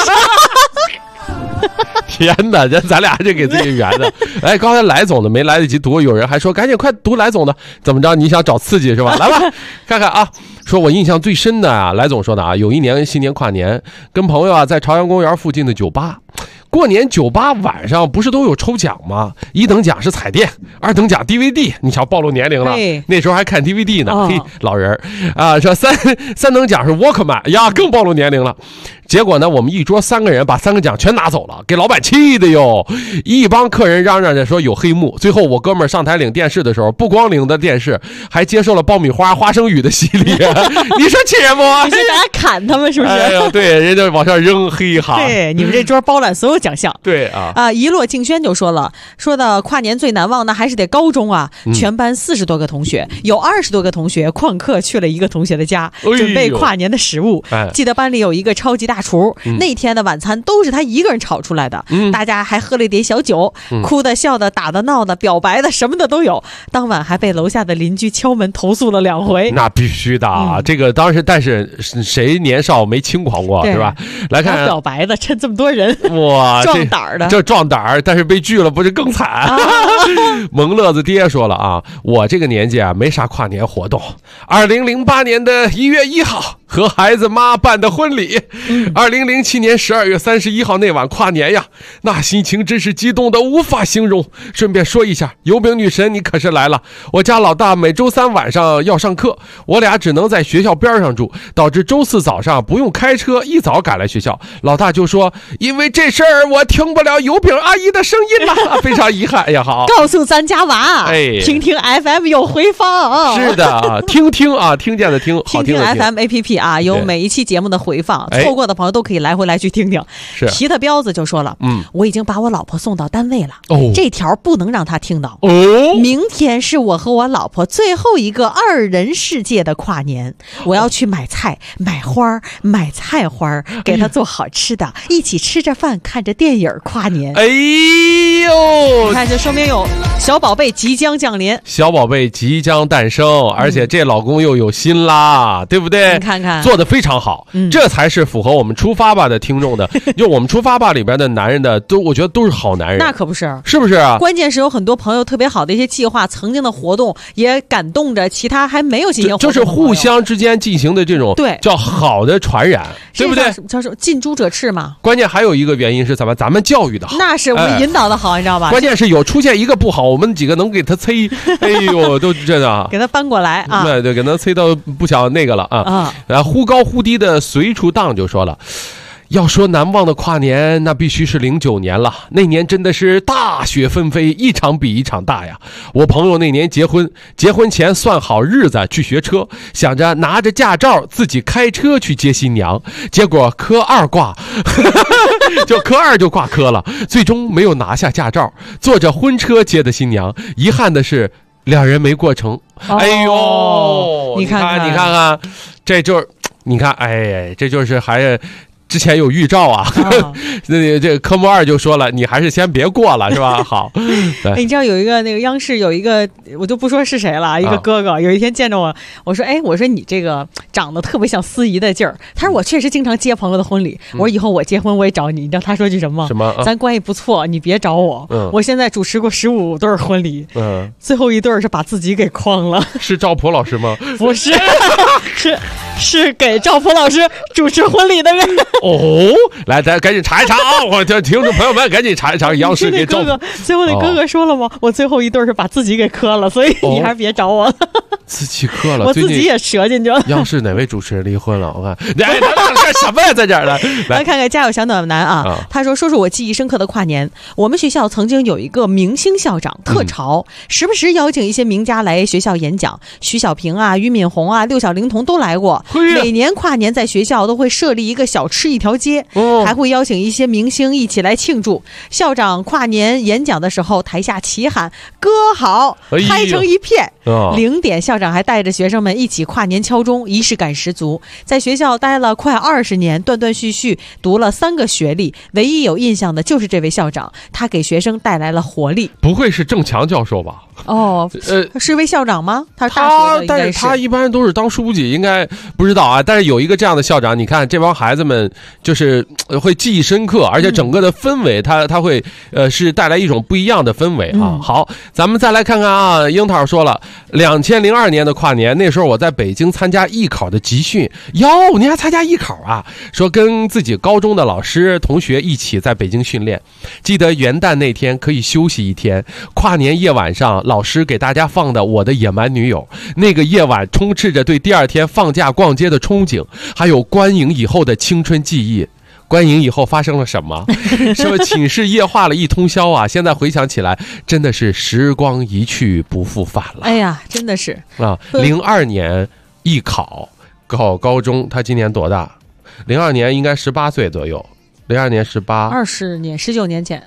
天哪，这咱俩这给自己圆的。哎，刚才来总的没来得及读，有人还说赶紧快读来总的，怎么着？你想找刺激是吧？来吧，看看啊。说我印象最深的啊，来总说的啊，有一年新年跨年，跟朋友啊在朝阳公园附近的酒吧。过年酒吧晚上不是都有抽奖吗？1等奖是彩电，2等奖 DVD。你瞧，暴露年龄了，那时候还看 DVD 呢，嘿，老人啊。说三等奖是 Walkman， 呀，更暴露年龄了。结果呢，我们一桌3个人把3个奖全拿走了，给老板气的哟！一帮客人嚷嚷着说有黑幕。最后我哥们儿上台领电视的时候，不光领的电视，还接受了爆米花、花生雨的洗礼。你说气人不？ 你是大家砍他们是不是？ 哎呀，对，人家往上扔黑哈。 对，你们这桌包揽所有奖项。 对啊。 一落静轩就说了，说的跨年最难忘的还是得高中啊，全班40多个同学，有20多个同学旷课去了一个同学的家，准备跨年的食物。记得班里有一个超级大厨，那天的晚餐都是他一个人炒出来的，大家还喝了一点小酒，哭的、笑的、打的、闹的、表白的，什么的都有。当晚还被楼下的邻居敲门投诉了2回。 那必须的啊，这个当时，但是谁年少没轻狂过是吧？来看表白的，趁这么多人， 哇， 壮胆儿的， 这壮胆儿，但是被拒了，不是更惨？萌乐子爹说了啊，我这个年纪啊，没啥跨年活动。2008年的1月1号和孩子妈办的婚礼，2007年12月31号那晚跨年呀，那心情真是激动的无法形容。顺便说一下，油饼女神你可是来了。我家老大每周3晚上要上课，我俩只能在学校边上住，导致周4早上不用开车，一早赶来学校。老大就说，因为这事儿我听不了油饼阿姨的声音了，非常遗憾。哎呀，好， 告诉咱家娃，听听 FM 有回放。 是的，听啊，听见的听，好听的听。 听 FM APP 啊，有每一期节目的回放，错过的朋友都可以来回来去听听。 是皮特彪子就说了，我已经把我老婆送到单位了，这条不能让她听到。明天是我和我老婆最后一个2人世界的跨年，我要去买菜、买花、买菜花，给她做好吃的，一起吃着饭，看着电影跨年。 哎呦， 你看，这说明有小宝贝即将降临， 小宝贝即将诞生，而且这老公又有心啦，对不对？ 你看看， 做得非常好，这才是符合我们出发吧的听众的。就我们出发吧里边的男人的，我觉得都是好男人。 那可不是， 是不是啊？ 关键是有很多朋友特别好的一些计划，曾经的活动也感动着其他还没有进行活动的就是互相之间进行的这种对叫好的传染，对不对？ 叫什么近朱者赤嘛。 关键还有一个原因是咱们教育的好， 那是我们引导的好，你知道吧？ 关键是有出现一个不好，我们几个能给他催，哎呦，都真的给他搬过来啊！ 对，给他催到不想那个了啊！然后忽高忽低的随处荡就说了。要说难忘的跨年，那必须是09年了。那年真的是大雪纷飞，一场比一场大呀。我朋友那年结婚前算好日子去学车，想着拿着驾照自己开车去接新娘，结果科2挂就科2就挂科了，最终没有拿下驾照，坐着婚车接的新娘。遗憾的是2人没过成。哎呦， 你看看，这就是你看，哎，这就是还是之前有预兆啊。那这科目2就说了，你还是先别过了，是吧？好， 你知道有一个那个央视有一个，我就不说是谁了，一个哥哥，有一天见着我，我说你这个长得特别像司仪的劲儿。他说我确实经常接朋友的婚礼。我说以后我结婚我也找你。你知道他说句什么？ 什么？ 咱关系不错，你别找我。我现在主持过15对婚礼，最后一对是把自己给诓了。 是赵普老师吗？ 不是，是给赵普老师主持婚礼的人。 来，咱赶紧查一查啊！我听众朋友们赶紧查一查，央视给赵最后那哥哥说了吗？我最后一对是把自己给磕了，所以你还是别找我了。 自己磕了， 我自己也折进去了。 央视哪位主持人离婚了？我看，哎，他干什么呀？在这儿呢？ 来看看家有小暖男啊！他说我记忆深刻的跨年，我们学校曾经有一个明星校长，特潮，时不时邀请一些名家来学校演讲，徐小平啊、俞敏洪啊、六小龄童都来过。每年跨年在学校都会设立一个小吃一条街，还会邀请一些明星一起来庆祝。校长跨年演讲的时候，台下齐喊歌好，嗨成一片。0点，校长还带着学生们一起跨年敲钟，仪式感十足。在学校待了快20年，断断续续读了3个学历，唯一有印象的就是这位校长，他给学生带来了活力。 不会是郑强教授吧？ 哦，是位校长吗？他是大学的， 但是他一般都是当书记，应该不知道啊。但是有一个这样的校长，你看这帮孩子们就是会记忆深刻，而且整个的氛围，他会是带来一种不一样的氛围啊。好，咱们再来看看啊，樱桃说了，2002年的跨年，那时候我在北京参加艺考的集训。哟，你还参加艺考啊？说跟自己高中的老师同学一起在北京训练。记得元旦那天可以休息一天，跨年夜晚上老师给大家放的《我的野蛮女友》，那个夜晚充斥着对第二天放假逛街的憧憬，还有观影以后的青春记忆。观影以后发生了什么？说寝室夜话了一通宵啊！现在回想起来，真的是时光一去不复返了。 哎呀，真的是啊！02年艺考考高中，他今年多大？02年应该18岁左右。02年 18，20年19年前。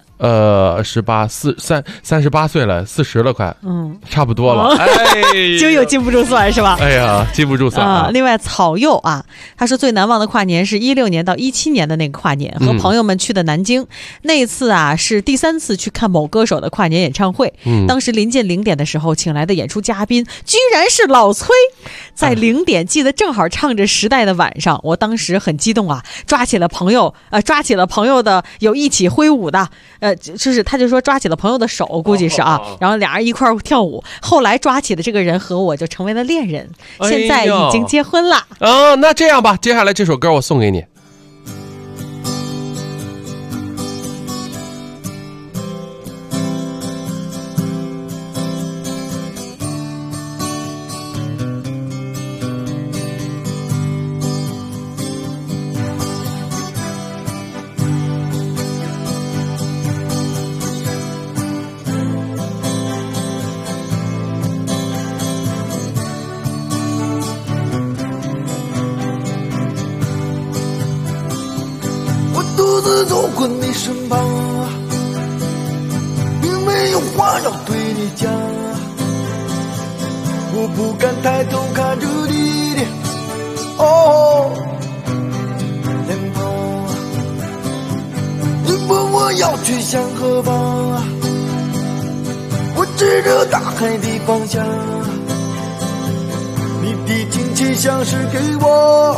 38岁了，40了快，差不多了。哎， 就有禁不住算是吧？ 哎呀，禁不住算啊！另外，草柚啊，他说最难忘的跨年是16年到17年的那个跨年，和朋友们去的南京。那一次啊，是第3次去看某歌手的跨年演唱会。当时临近0点的时候，请来的演出嘉宾居然是老崔，在0点记得正好唱着《时代的晚上》，我当时很激动啊，抓起了朋友的有一起挥舞的。就是他就说抓起了朋友的手，估计是啊，然后俩人一块儿跳舞。后来抓起的这个人和我就成为了恋人，现在已经结婚了。 那这样吧，接下来这首歌我送给你。 独自走过你身旁，并没有话要对你讲，我不敢抬头看着你的脸庞。你问我要去向何方，我指着大海的方向，你的亲切像是给我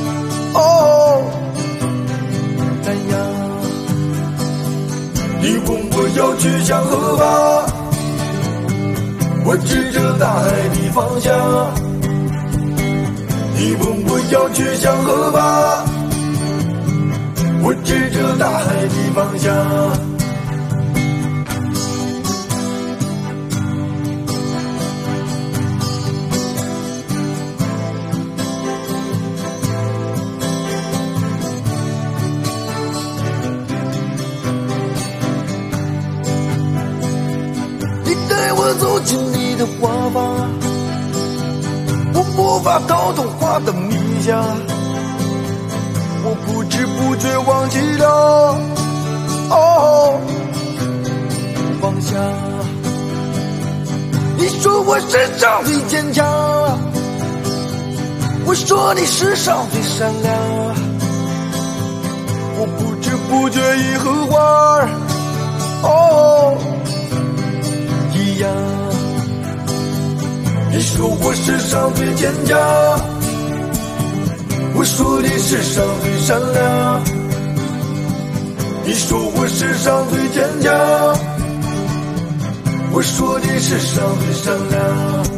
赞扬。你问我要去向何方，我指着大海的方向。你问我要去向何方，我指着大海的方向。走进你的花房，我无法逃脱花的迷香，我不知不觉忘记了方向。你说我世上最坚强，我说你世上最善良，我不知不觉已和花一样。你说我世上最坚强，我说你世上最善良。你说我世上最坚强，我说你世上最善良。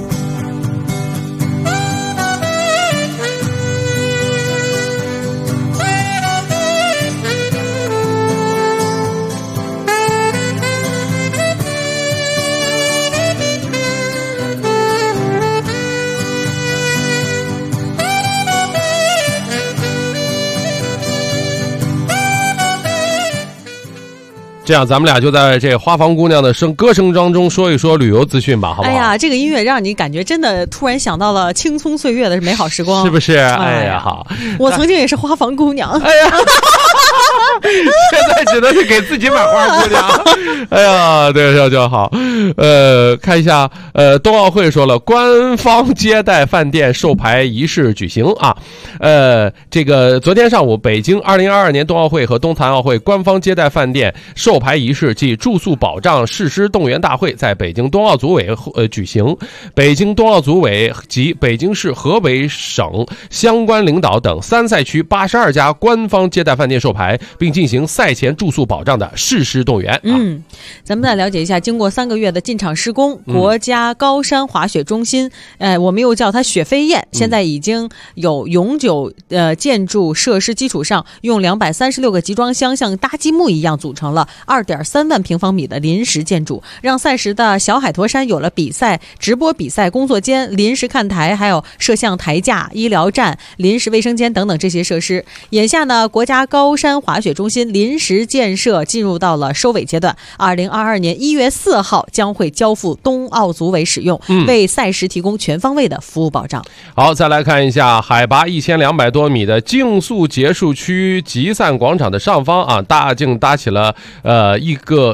这样，咱们俩就在这花房姑娘的歌声当中说一说旅游资讯吧，好不好？ 哎呀，这个音乐让你感觉真的突然想到了青葱岁月的美好时光， 是不是？哎呀，好， 我曾经也是花房姑娘。 哎呀。 现在只能是给自己买花，姑娘。哎呀，对，就好。看一下，冬奥会说了，官方接待饭店授牌仪式举行啊。这个昨天上午，北京2022年冬奥会和冬残奥会官方接待饭店授牌仪式暨住宿保障誓师动员大会在北京冬奥组委举行。北京冬奥组委及北京市、河北省相关领导等3赛区82家官方接待饭店授牌，并进行赛前住宿保障的誓师动员。 咱们再了解一下，经过3个月的进场施工，国家高山滑雪中心，我们又叫它雪飞燕，现在已经有永久建筑设施基础上，用236个集装箱像搭积木一样组成了2.3万平方米的临时建筑，让赛时的小海坨山有了比赛、直播比赛工作间、临时看台，还有摄像台架、医疗站、临时卫生间等等这些设施。眼下呢，国家高山滑雪中心临时建设进入到了收尾阶段，2022年1月4号将会交付冬奥组委使用，为赛事提供全方位的服务保障。 好，再来看一下海拔1200多米的竞速结束区集散广场的上方啊，大径搭起了一座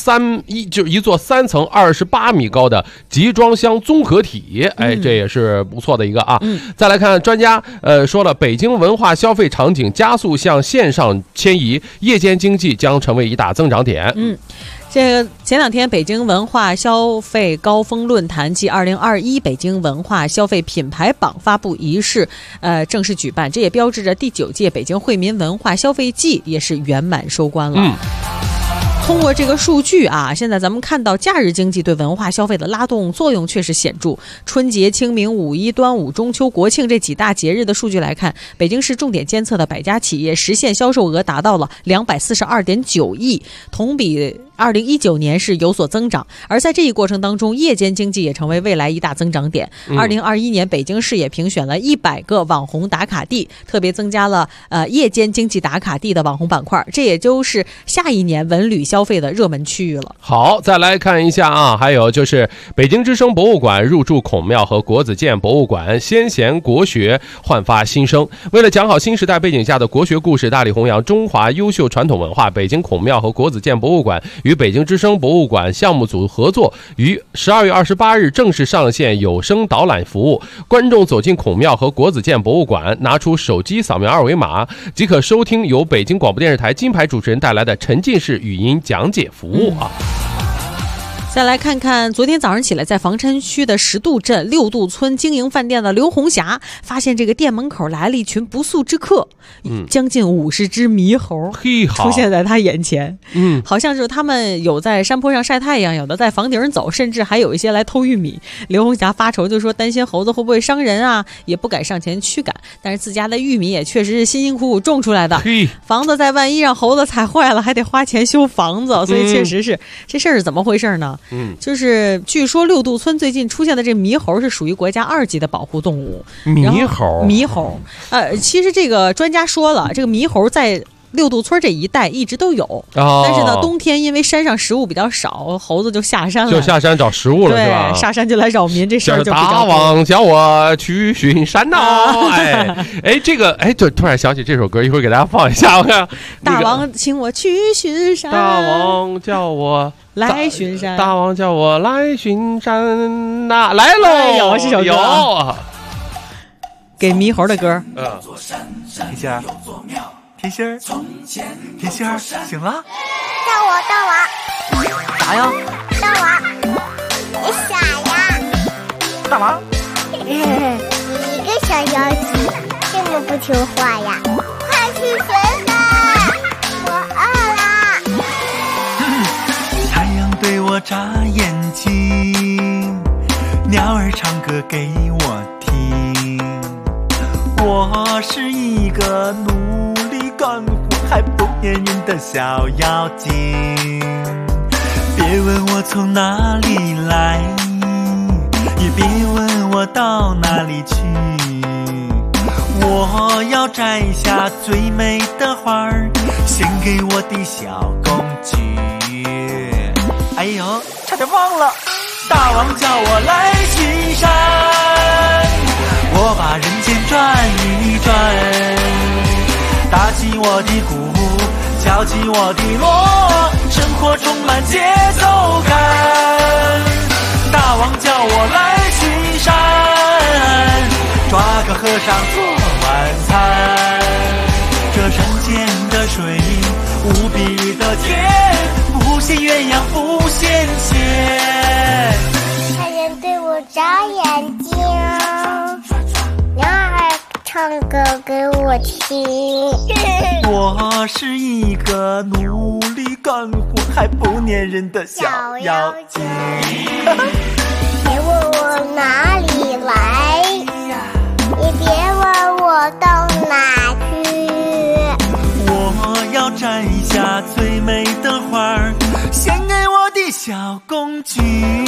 3层28米高的集装箱综合体，这也是不错的一个啊。再来看专家说了，北京文化消费场景加速向线上迁移，夜间经济将成为一大增长点。 这个前2天，北京文化消费高峰论坛暨2021北京文化消费品牌榜发布仪式正式举办，这也标志着第9届北京惠民文化消费季也是圆满收官了。通过这个数据啊，现在咱们看到假日经济对文化消费的拉动作用确实显著。春节、清明、五一、端午、中秋、国庆这几大节日的数据来看，北京市重点监测的百家企业实现销售额达到了242.9亿，同比2019年是有所增长。而在这一过程当中，夜间经济也成为未来一大增长点。2021年北京市也评选了100个网红打卡地，特别增加了夜间经济打卡地的网红板块，这也就是下一年文旅消费的热门区域了。 好，再来看一下啊，还有就是北京之声博物馆入驻孔庙和国子监博物馆，先贤国学焕发新生。为了讲好新时代背景下的国学故事，大力弘扬中华优秀传统文化，北京孔庙和国子监博物馆与北京之声博物馆项目组合作，于12月28日正式上线有声导览服务。观众走进孔庙和国子监博物馆，拿出手机扫描2维码，即可收听由北京广播电视台金牌主持人带来的沉浸式语音讲解服务啊。 再来看看昨天早上起来在房山区的石渡镇6渡村经营饭店的刘红霞，发现这个店门口来了一群不速之客，将近50只猕猴出现在他眼前。好像是他们有在山坡上晒太阳，有的在房顶上走，甚至还有一些来偷玉米。刘红霞发愁就说担心猴子会不会伤人啊，也不敢上前驱赶，但是自家的玉米也确实是辛辛苦苦种出来的，房子在万一让猴子踩坏了还得花钱修房子，所以确实是这事儿是怎么回事呢？就是据说6渡村最近出现的这猕猴是属于国家2级的保护动物。猕猴，其实这个专家说了，这个猕猴在6渡村这一带一直都有，但是呢，冬天因为山上食物比较少，猴子就下山了， 就下山找食物了，是吧？ 下山就来扰民，这事儿就比较大王叫我去巡山呐！就突然想起这首歌，一会儿给大家放一下。我看大王请我去巡山， 大王叫我来巡山， 大王叫我来巡山呐！来喽！ 有这首歌，给猕猴的歌。 甜心儿，甜心儿，醒了？ 到我， 啥呀？ 到我，你傻呀？ 大王， 你个小妖精，这么不听话呀？快去巡山，我饿了。 太阳对我眨眼睛，鸟儿唱歌给我听，我是一个功夫还不粘人的小妖精，别问我从哪里来，也别问我到哪里去，我要摘下最美的花儿，献给我的小公举。哎呦，差点忘了，大王叫我来巡山，我把人间转一转，打起我的鼓，叫牢记我的诺，生活充满节奏感。大王叫我来巡山，抓个和尚做晚餐。这山间的水无比的甜，不羡鸳鸯不羡仙。 太阳对我眨眼睛，鸟儿唱歌给我听。 我是一个努力干活还不粘人的小妖精。 别问我哪里来，也别问我到哪去。 我要摘下最美的花儿，献给我的小公举。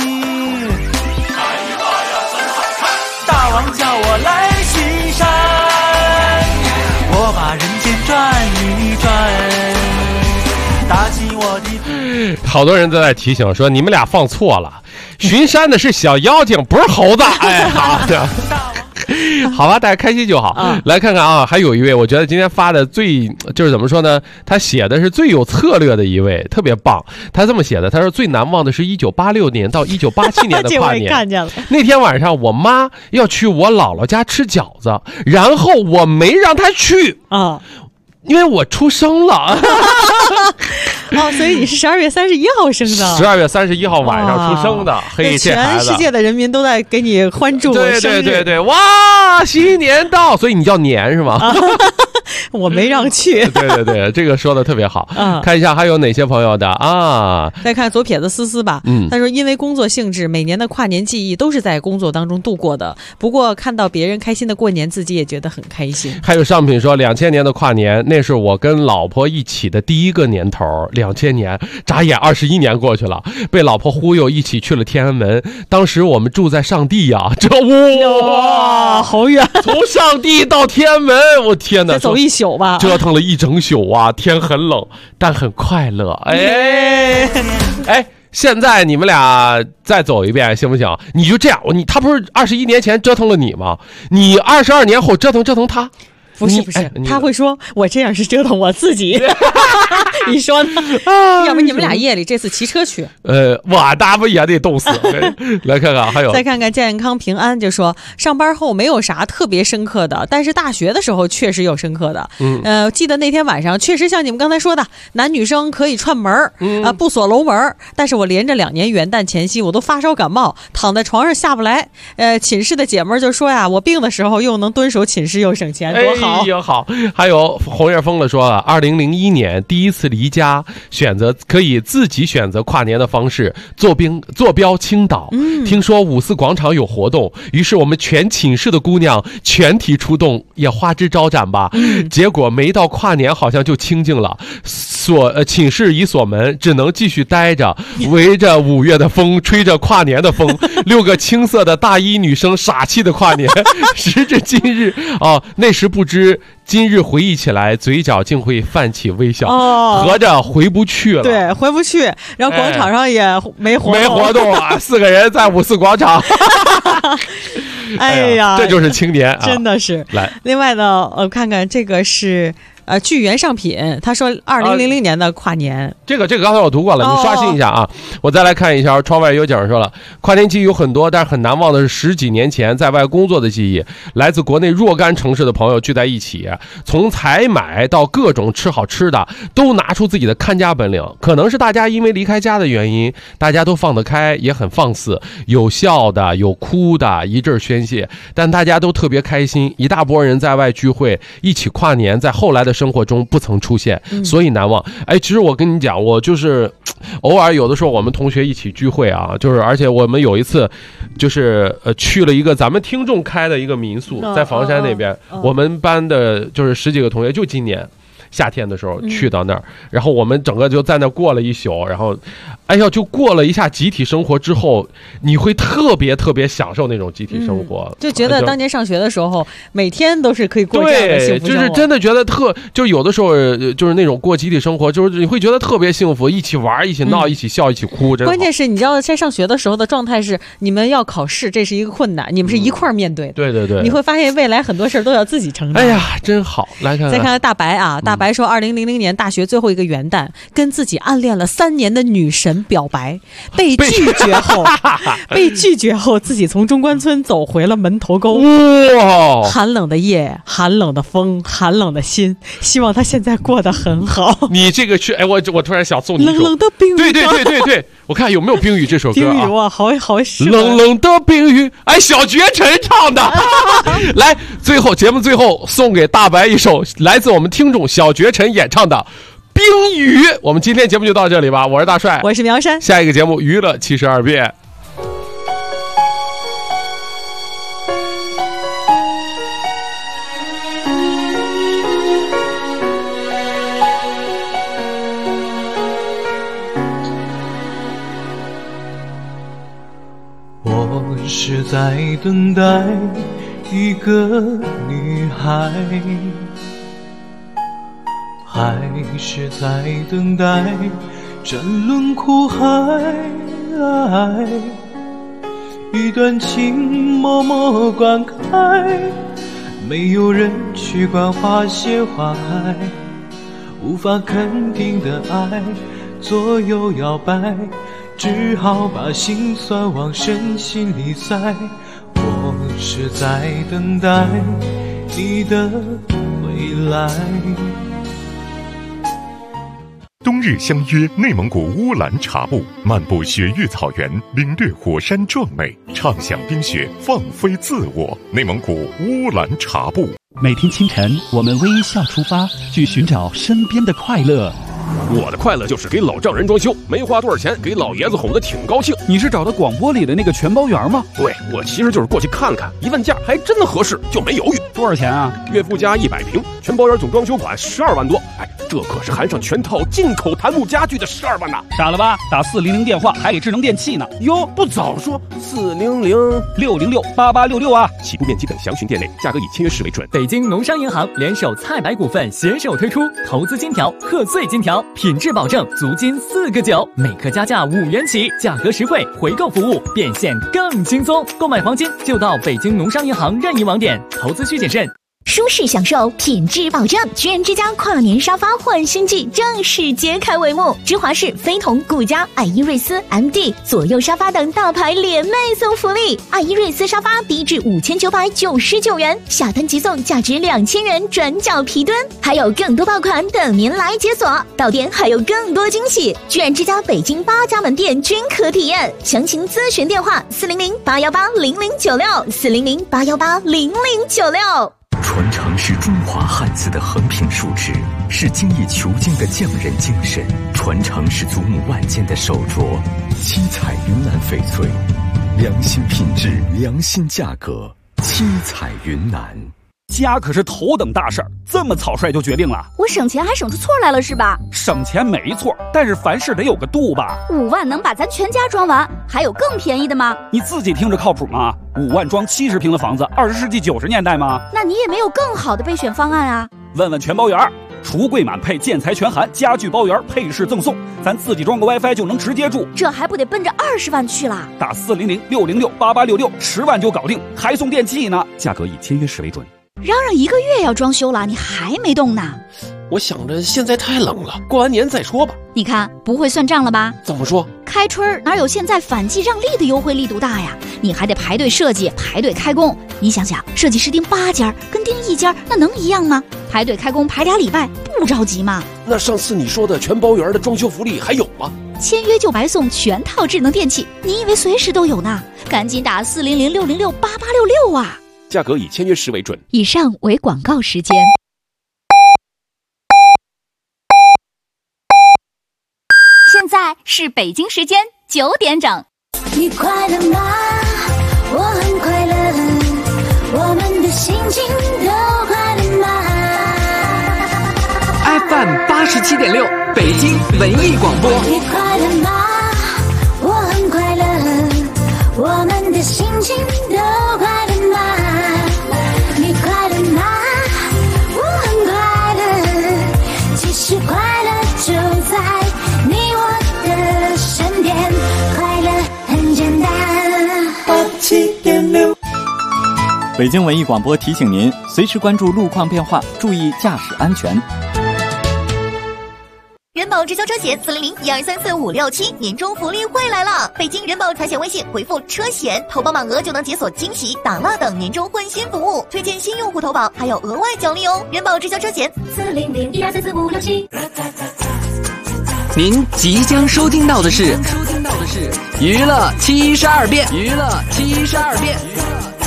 大王叫我来巡山，我把人间转一转，打起我的。 好多人都在提醒说，你们俩放错了，巡山的是小妖精，不是猴子。哎，好的。好吧，大家开心就好。来看看啊，还有一位，我觉得今天发的最就是怎么说呢？他写的是最有策略的一位，特别棒。他这么写的，他说最难忘的是1986年到1987年的跨年。 这我也看见了。 那天晚上，我妈要去我姥姥家吃饺子，然后我没让她去啊。 因为我出生了。 哦，所以你是12月31号生的。 12月31号晚上出生的，嘿，这孩子， 全世界的人民都在给你欢祝对生日。 对对对，哇，新年到，所以你叫年是吗？ 我没让去。 对对对，这个说的特别好。看一下还有哪些朋友的啊？ 再看左撇子思思吧。他说因为工作性质，每年的跨年记忆都是在工作当中度过的。不过看到别人开心的过年，自己也觉得很开心。 还有上品说2000年的跨年，那是我跟老婆一起的第一个年头。2000年，眨眼21年过去了，被老婆忽悠一起去了天安门。当时我们住在上地呀，这哇， 好远， 从上地到天安门，我天哪， 走一宿吧， 折腾了一整宿啊！天很冷，但很快乐。哎，现在你们俩再走一遍行不行？你就这样，他不是21年前折腾了你吗？你22年后折腾他。 不是，他会说我这样是折腾我自己。你说呢？要不你们俩夜里这次骑车去？ 我大不也得冻死。来看看还有， 再看看健康平安，就说上班后没有啥特别深刻的，但是大学的时候确实有深刻的。记得那天晚上确实像你们刚才说的，男女生可以串门不锁楼门，但是我连着2年元旦前夕我都发烧感冒，躺在床上下不来。寝室的姐们就说呀，我病的时候又能蹲守寝室又省钱，多好。 好。还有红叶风了说了，2001年第一次离家，可以自己选择跨年的方式，坐标青岛。听说5·4广场有活动，于是我们全寝室的姑娘全体出动，也花枝招展吧。结果没到跨年好像就清静了，寝室已锁门，只能继续待着，围着5月的风，吹着跨年的风，6个青涩的大一女生傻气的跨年。时至今日那时不知，今日回忆起来，嘴角竟会泛起微笑。合着回不去了。 对，回不去，然后广场上也没活动啊，4个人在5·4广场。 哎呀， 这就是青年， 真的是。 来， 另外呢，看看这个是。巨源上品，他说2000年的跨年， 这个刚才我读过了，你刷新一下啊。我再来看一下，窗外有景说了，跨年记忆有很多，但是很难忘的是10几年前在外工作的记忆。来自国内若干城市的朋友聚在一起，从采买到各种吃好吃的，都拿出自己的看家本领。可能是大家因为离开家的原因，大家都放得开，也很放肆，有笑的，有哭的，一阵宣泄，但大家都特别开心。一大波人在外聚会，一起跨年，在后来的生活中不曾出现，所以难忘。其实我跟你讲，我就是偶尔有的时候我们同学一起聚会啊，就是而且我们有一次就是去了一个咱们听众开的一个民宿，在房山那边，我们班的就是10几个同学，就今年夏天的时候去到那儿，然后我们整个就在那过了一宿，然后哎呀，就过了一下集体生活之后，你会特别特别享受那种集体生活， 就觉得当年上学的时候，每天都是可以过这样的幸福生活。 就是真的觉得就有的时候就是那种过集体生活，就是你会觉得特别幸福，一起玩，一起闹，一起笑，一起哭。真的。 关键是你知道，在上学的时候的状态是，你们要考试，这是一个困难，你们是一块儿面对的。 对对对， 你会发现未来很多事儿都要自己承担。 哎呀，真好！来看看， 再看看大白啊，大白说，2000年大学最后一个元旦，跟自己暗恋了3年的女神表白。被拒绝后，自己从中关村走回了门头沟。 哇！ 寒冷的夜，寒冷的风，寒冷的心，希望他现在过得很好。 你这个是，哎，我突然想送你一首冷冷的冰雨。 对，我看有没有冰雨这首歌啊？ 冰雨哇，好冷冷的冰雨，哎，小绝尘唱的。来，节目最后送给大白一首来自我们听众小绝尘演唱的。冰雨，我们今天节目就到这里吧。我是大帅， 我是苗山。 下一个节目娱乐72变。 我是在等待一个女孩，还是在等待战轮苦海，一段情默默灌溉，没有人去管花谢花开，无法肯定的爱左右摇摆，只好把心酸往深心里塞。我是在等待你的未来。 冬日相约内蒙古乌兰察布，漫步雪域草原，领略火山壮美，畅享冰雪，放飞自我。内蒙古乌兰察布。 每天清晨，我们微笑出发，去寻找身边的快乐。 我的快乐就是给老丈人装修，没花多少钱，给老爷子哄得挺高兴。 你是找的广播里的那个全包员吗？ 对，我其实就是过去看看，一问价还真的合适，就没犹豫。 多少钱啊？ 岳父家100平，全包员总装修款12万多。哎，这可是含上全套进口檀木家具的12万呐！ 傻了吧？打400电话还给智能电器呢。 哟，不早说 400-606-8866啊！ 起步面积等详询店内，价格以签约时为准。 北京农商银行联手菜百股份携手推出投资金条、贺岁金条，品质保证，足金4个9，每克加价5元起，价格实惠，回购服务变现更轻松。购买黄金就到北京农商银行任意网点，投资需谨慎。 舒适享受，品质保证。居然之家跨年沙发换新季正式揭开帷幕，芝华士、飞同、顾家、爱依瑞斯、MD 左右沙发等大牌联袂送福利。爱依瑞斯沙发低至5999元，下单即送价值2000元转角皮墩，还有更多爆款等您来解锁。到店还有更多惊喜，居然之家北京8家门店均可体验。详情咨询电话400-818-0096，400-818-0096。 传承是中华汉字的横平竖直，是精益求精的匠人精神；传承是祖母万件的手镯。七彩云南翡翠，良心品质，良心价格。七彩云南。 家可是头等大事儿，这么草率就决定了？ 我省钱还省出错来了是吧？ 省钱没错，但是凡事得有个度吧。 5万能把咱全家装完，还有更便宜的吗？ 你自己听着靠谱吗？5万装70平的房子，20世纪90年代吗？ 那你也没有更好的备选方案啊？ 问问全包员，橱柜满配，建材全含，家具包圆，配饰赠送，咱自己装个 WiFi 就能直接住， 这还不得奔着20万去啦？ 打400-606-8866，10万就搞定，还送电器呢，价格以签约时为准。 嚷嚷1个月要装修了，你还没动呢？ 我想着现在太冷了，过完年再说吧。 你看不会算账了吧？ 怎么说？ 开春哪有现在反季让利的优惠力度大呀？你还得排队设计，排队开工。你想想，设计师订8家跟订1家那能一样吗？排队开工排2礼拜，不着急吗？ 那上次你说的全包圆的装修福利还有吗？ 签约就白送全套智能电器，你以为随时都有呢？赶紧打400-606-8866啊！ 价格以签约时为准。 以上为广告时间。 现在是北京时间9点整。 你快乐吗？我很快乐，我们的心情都快乐吗 ？FM 87.6，北京文艺广播。 你快乐吗？ 情都快乐吗？你快乐吗？我很快乐，其实快乐就在你我的身边，快乐很简单。87.6 北京文艺广播提醒您，随时关注路况变化，注意驾驶安全。 人保直销车险400-1234-567年终福利会来了！北京人保财险微信回复车险，投保满额就能解锁惊喜、打蜡等年终换新服务，推荐新用户投保还有额外奖励哦！人保直销车险400-1234-567。 您即将收听到的是娱乐72变，娱乐72变。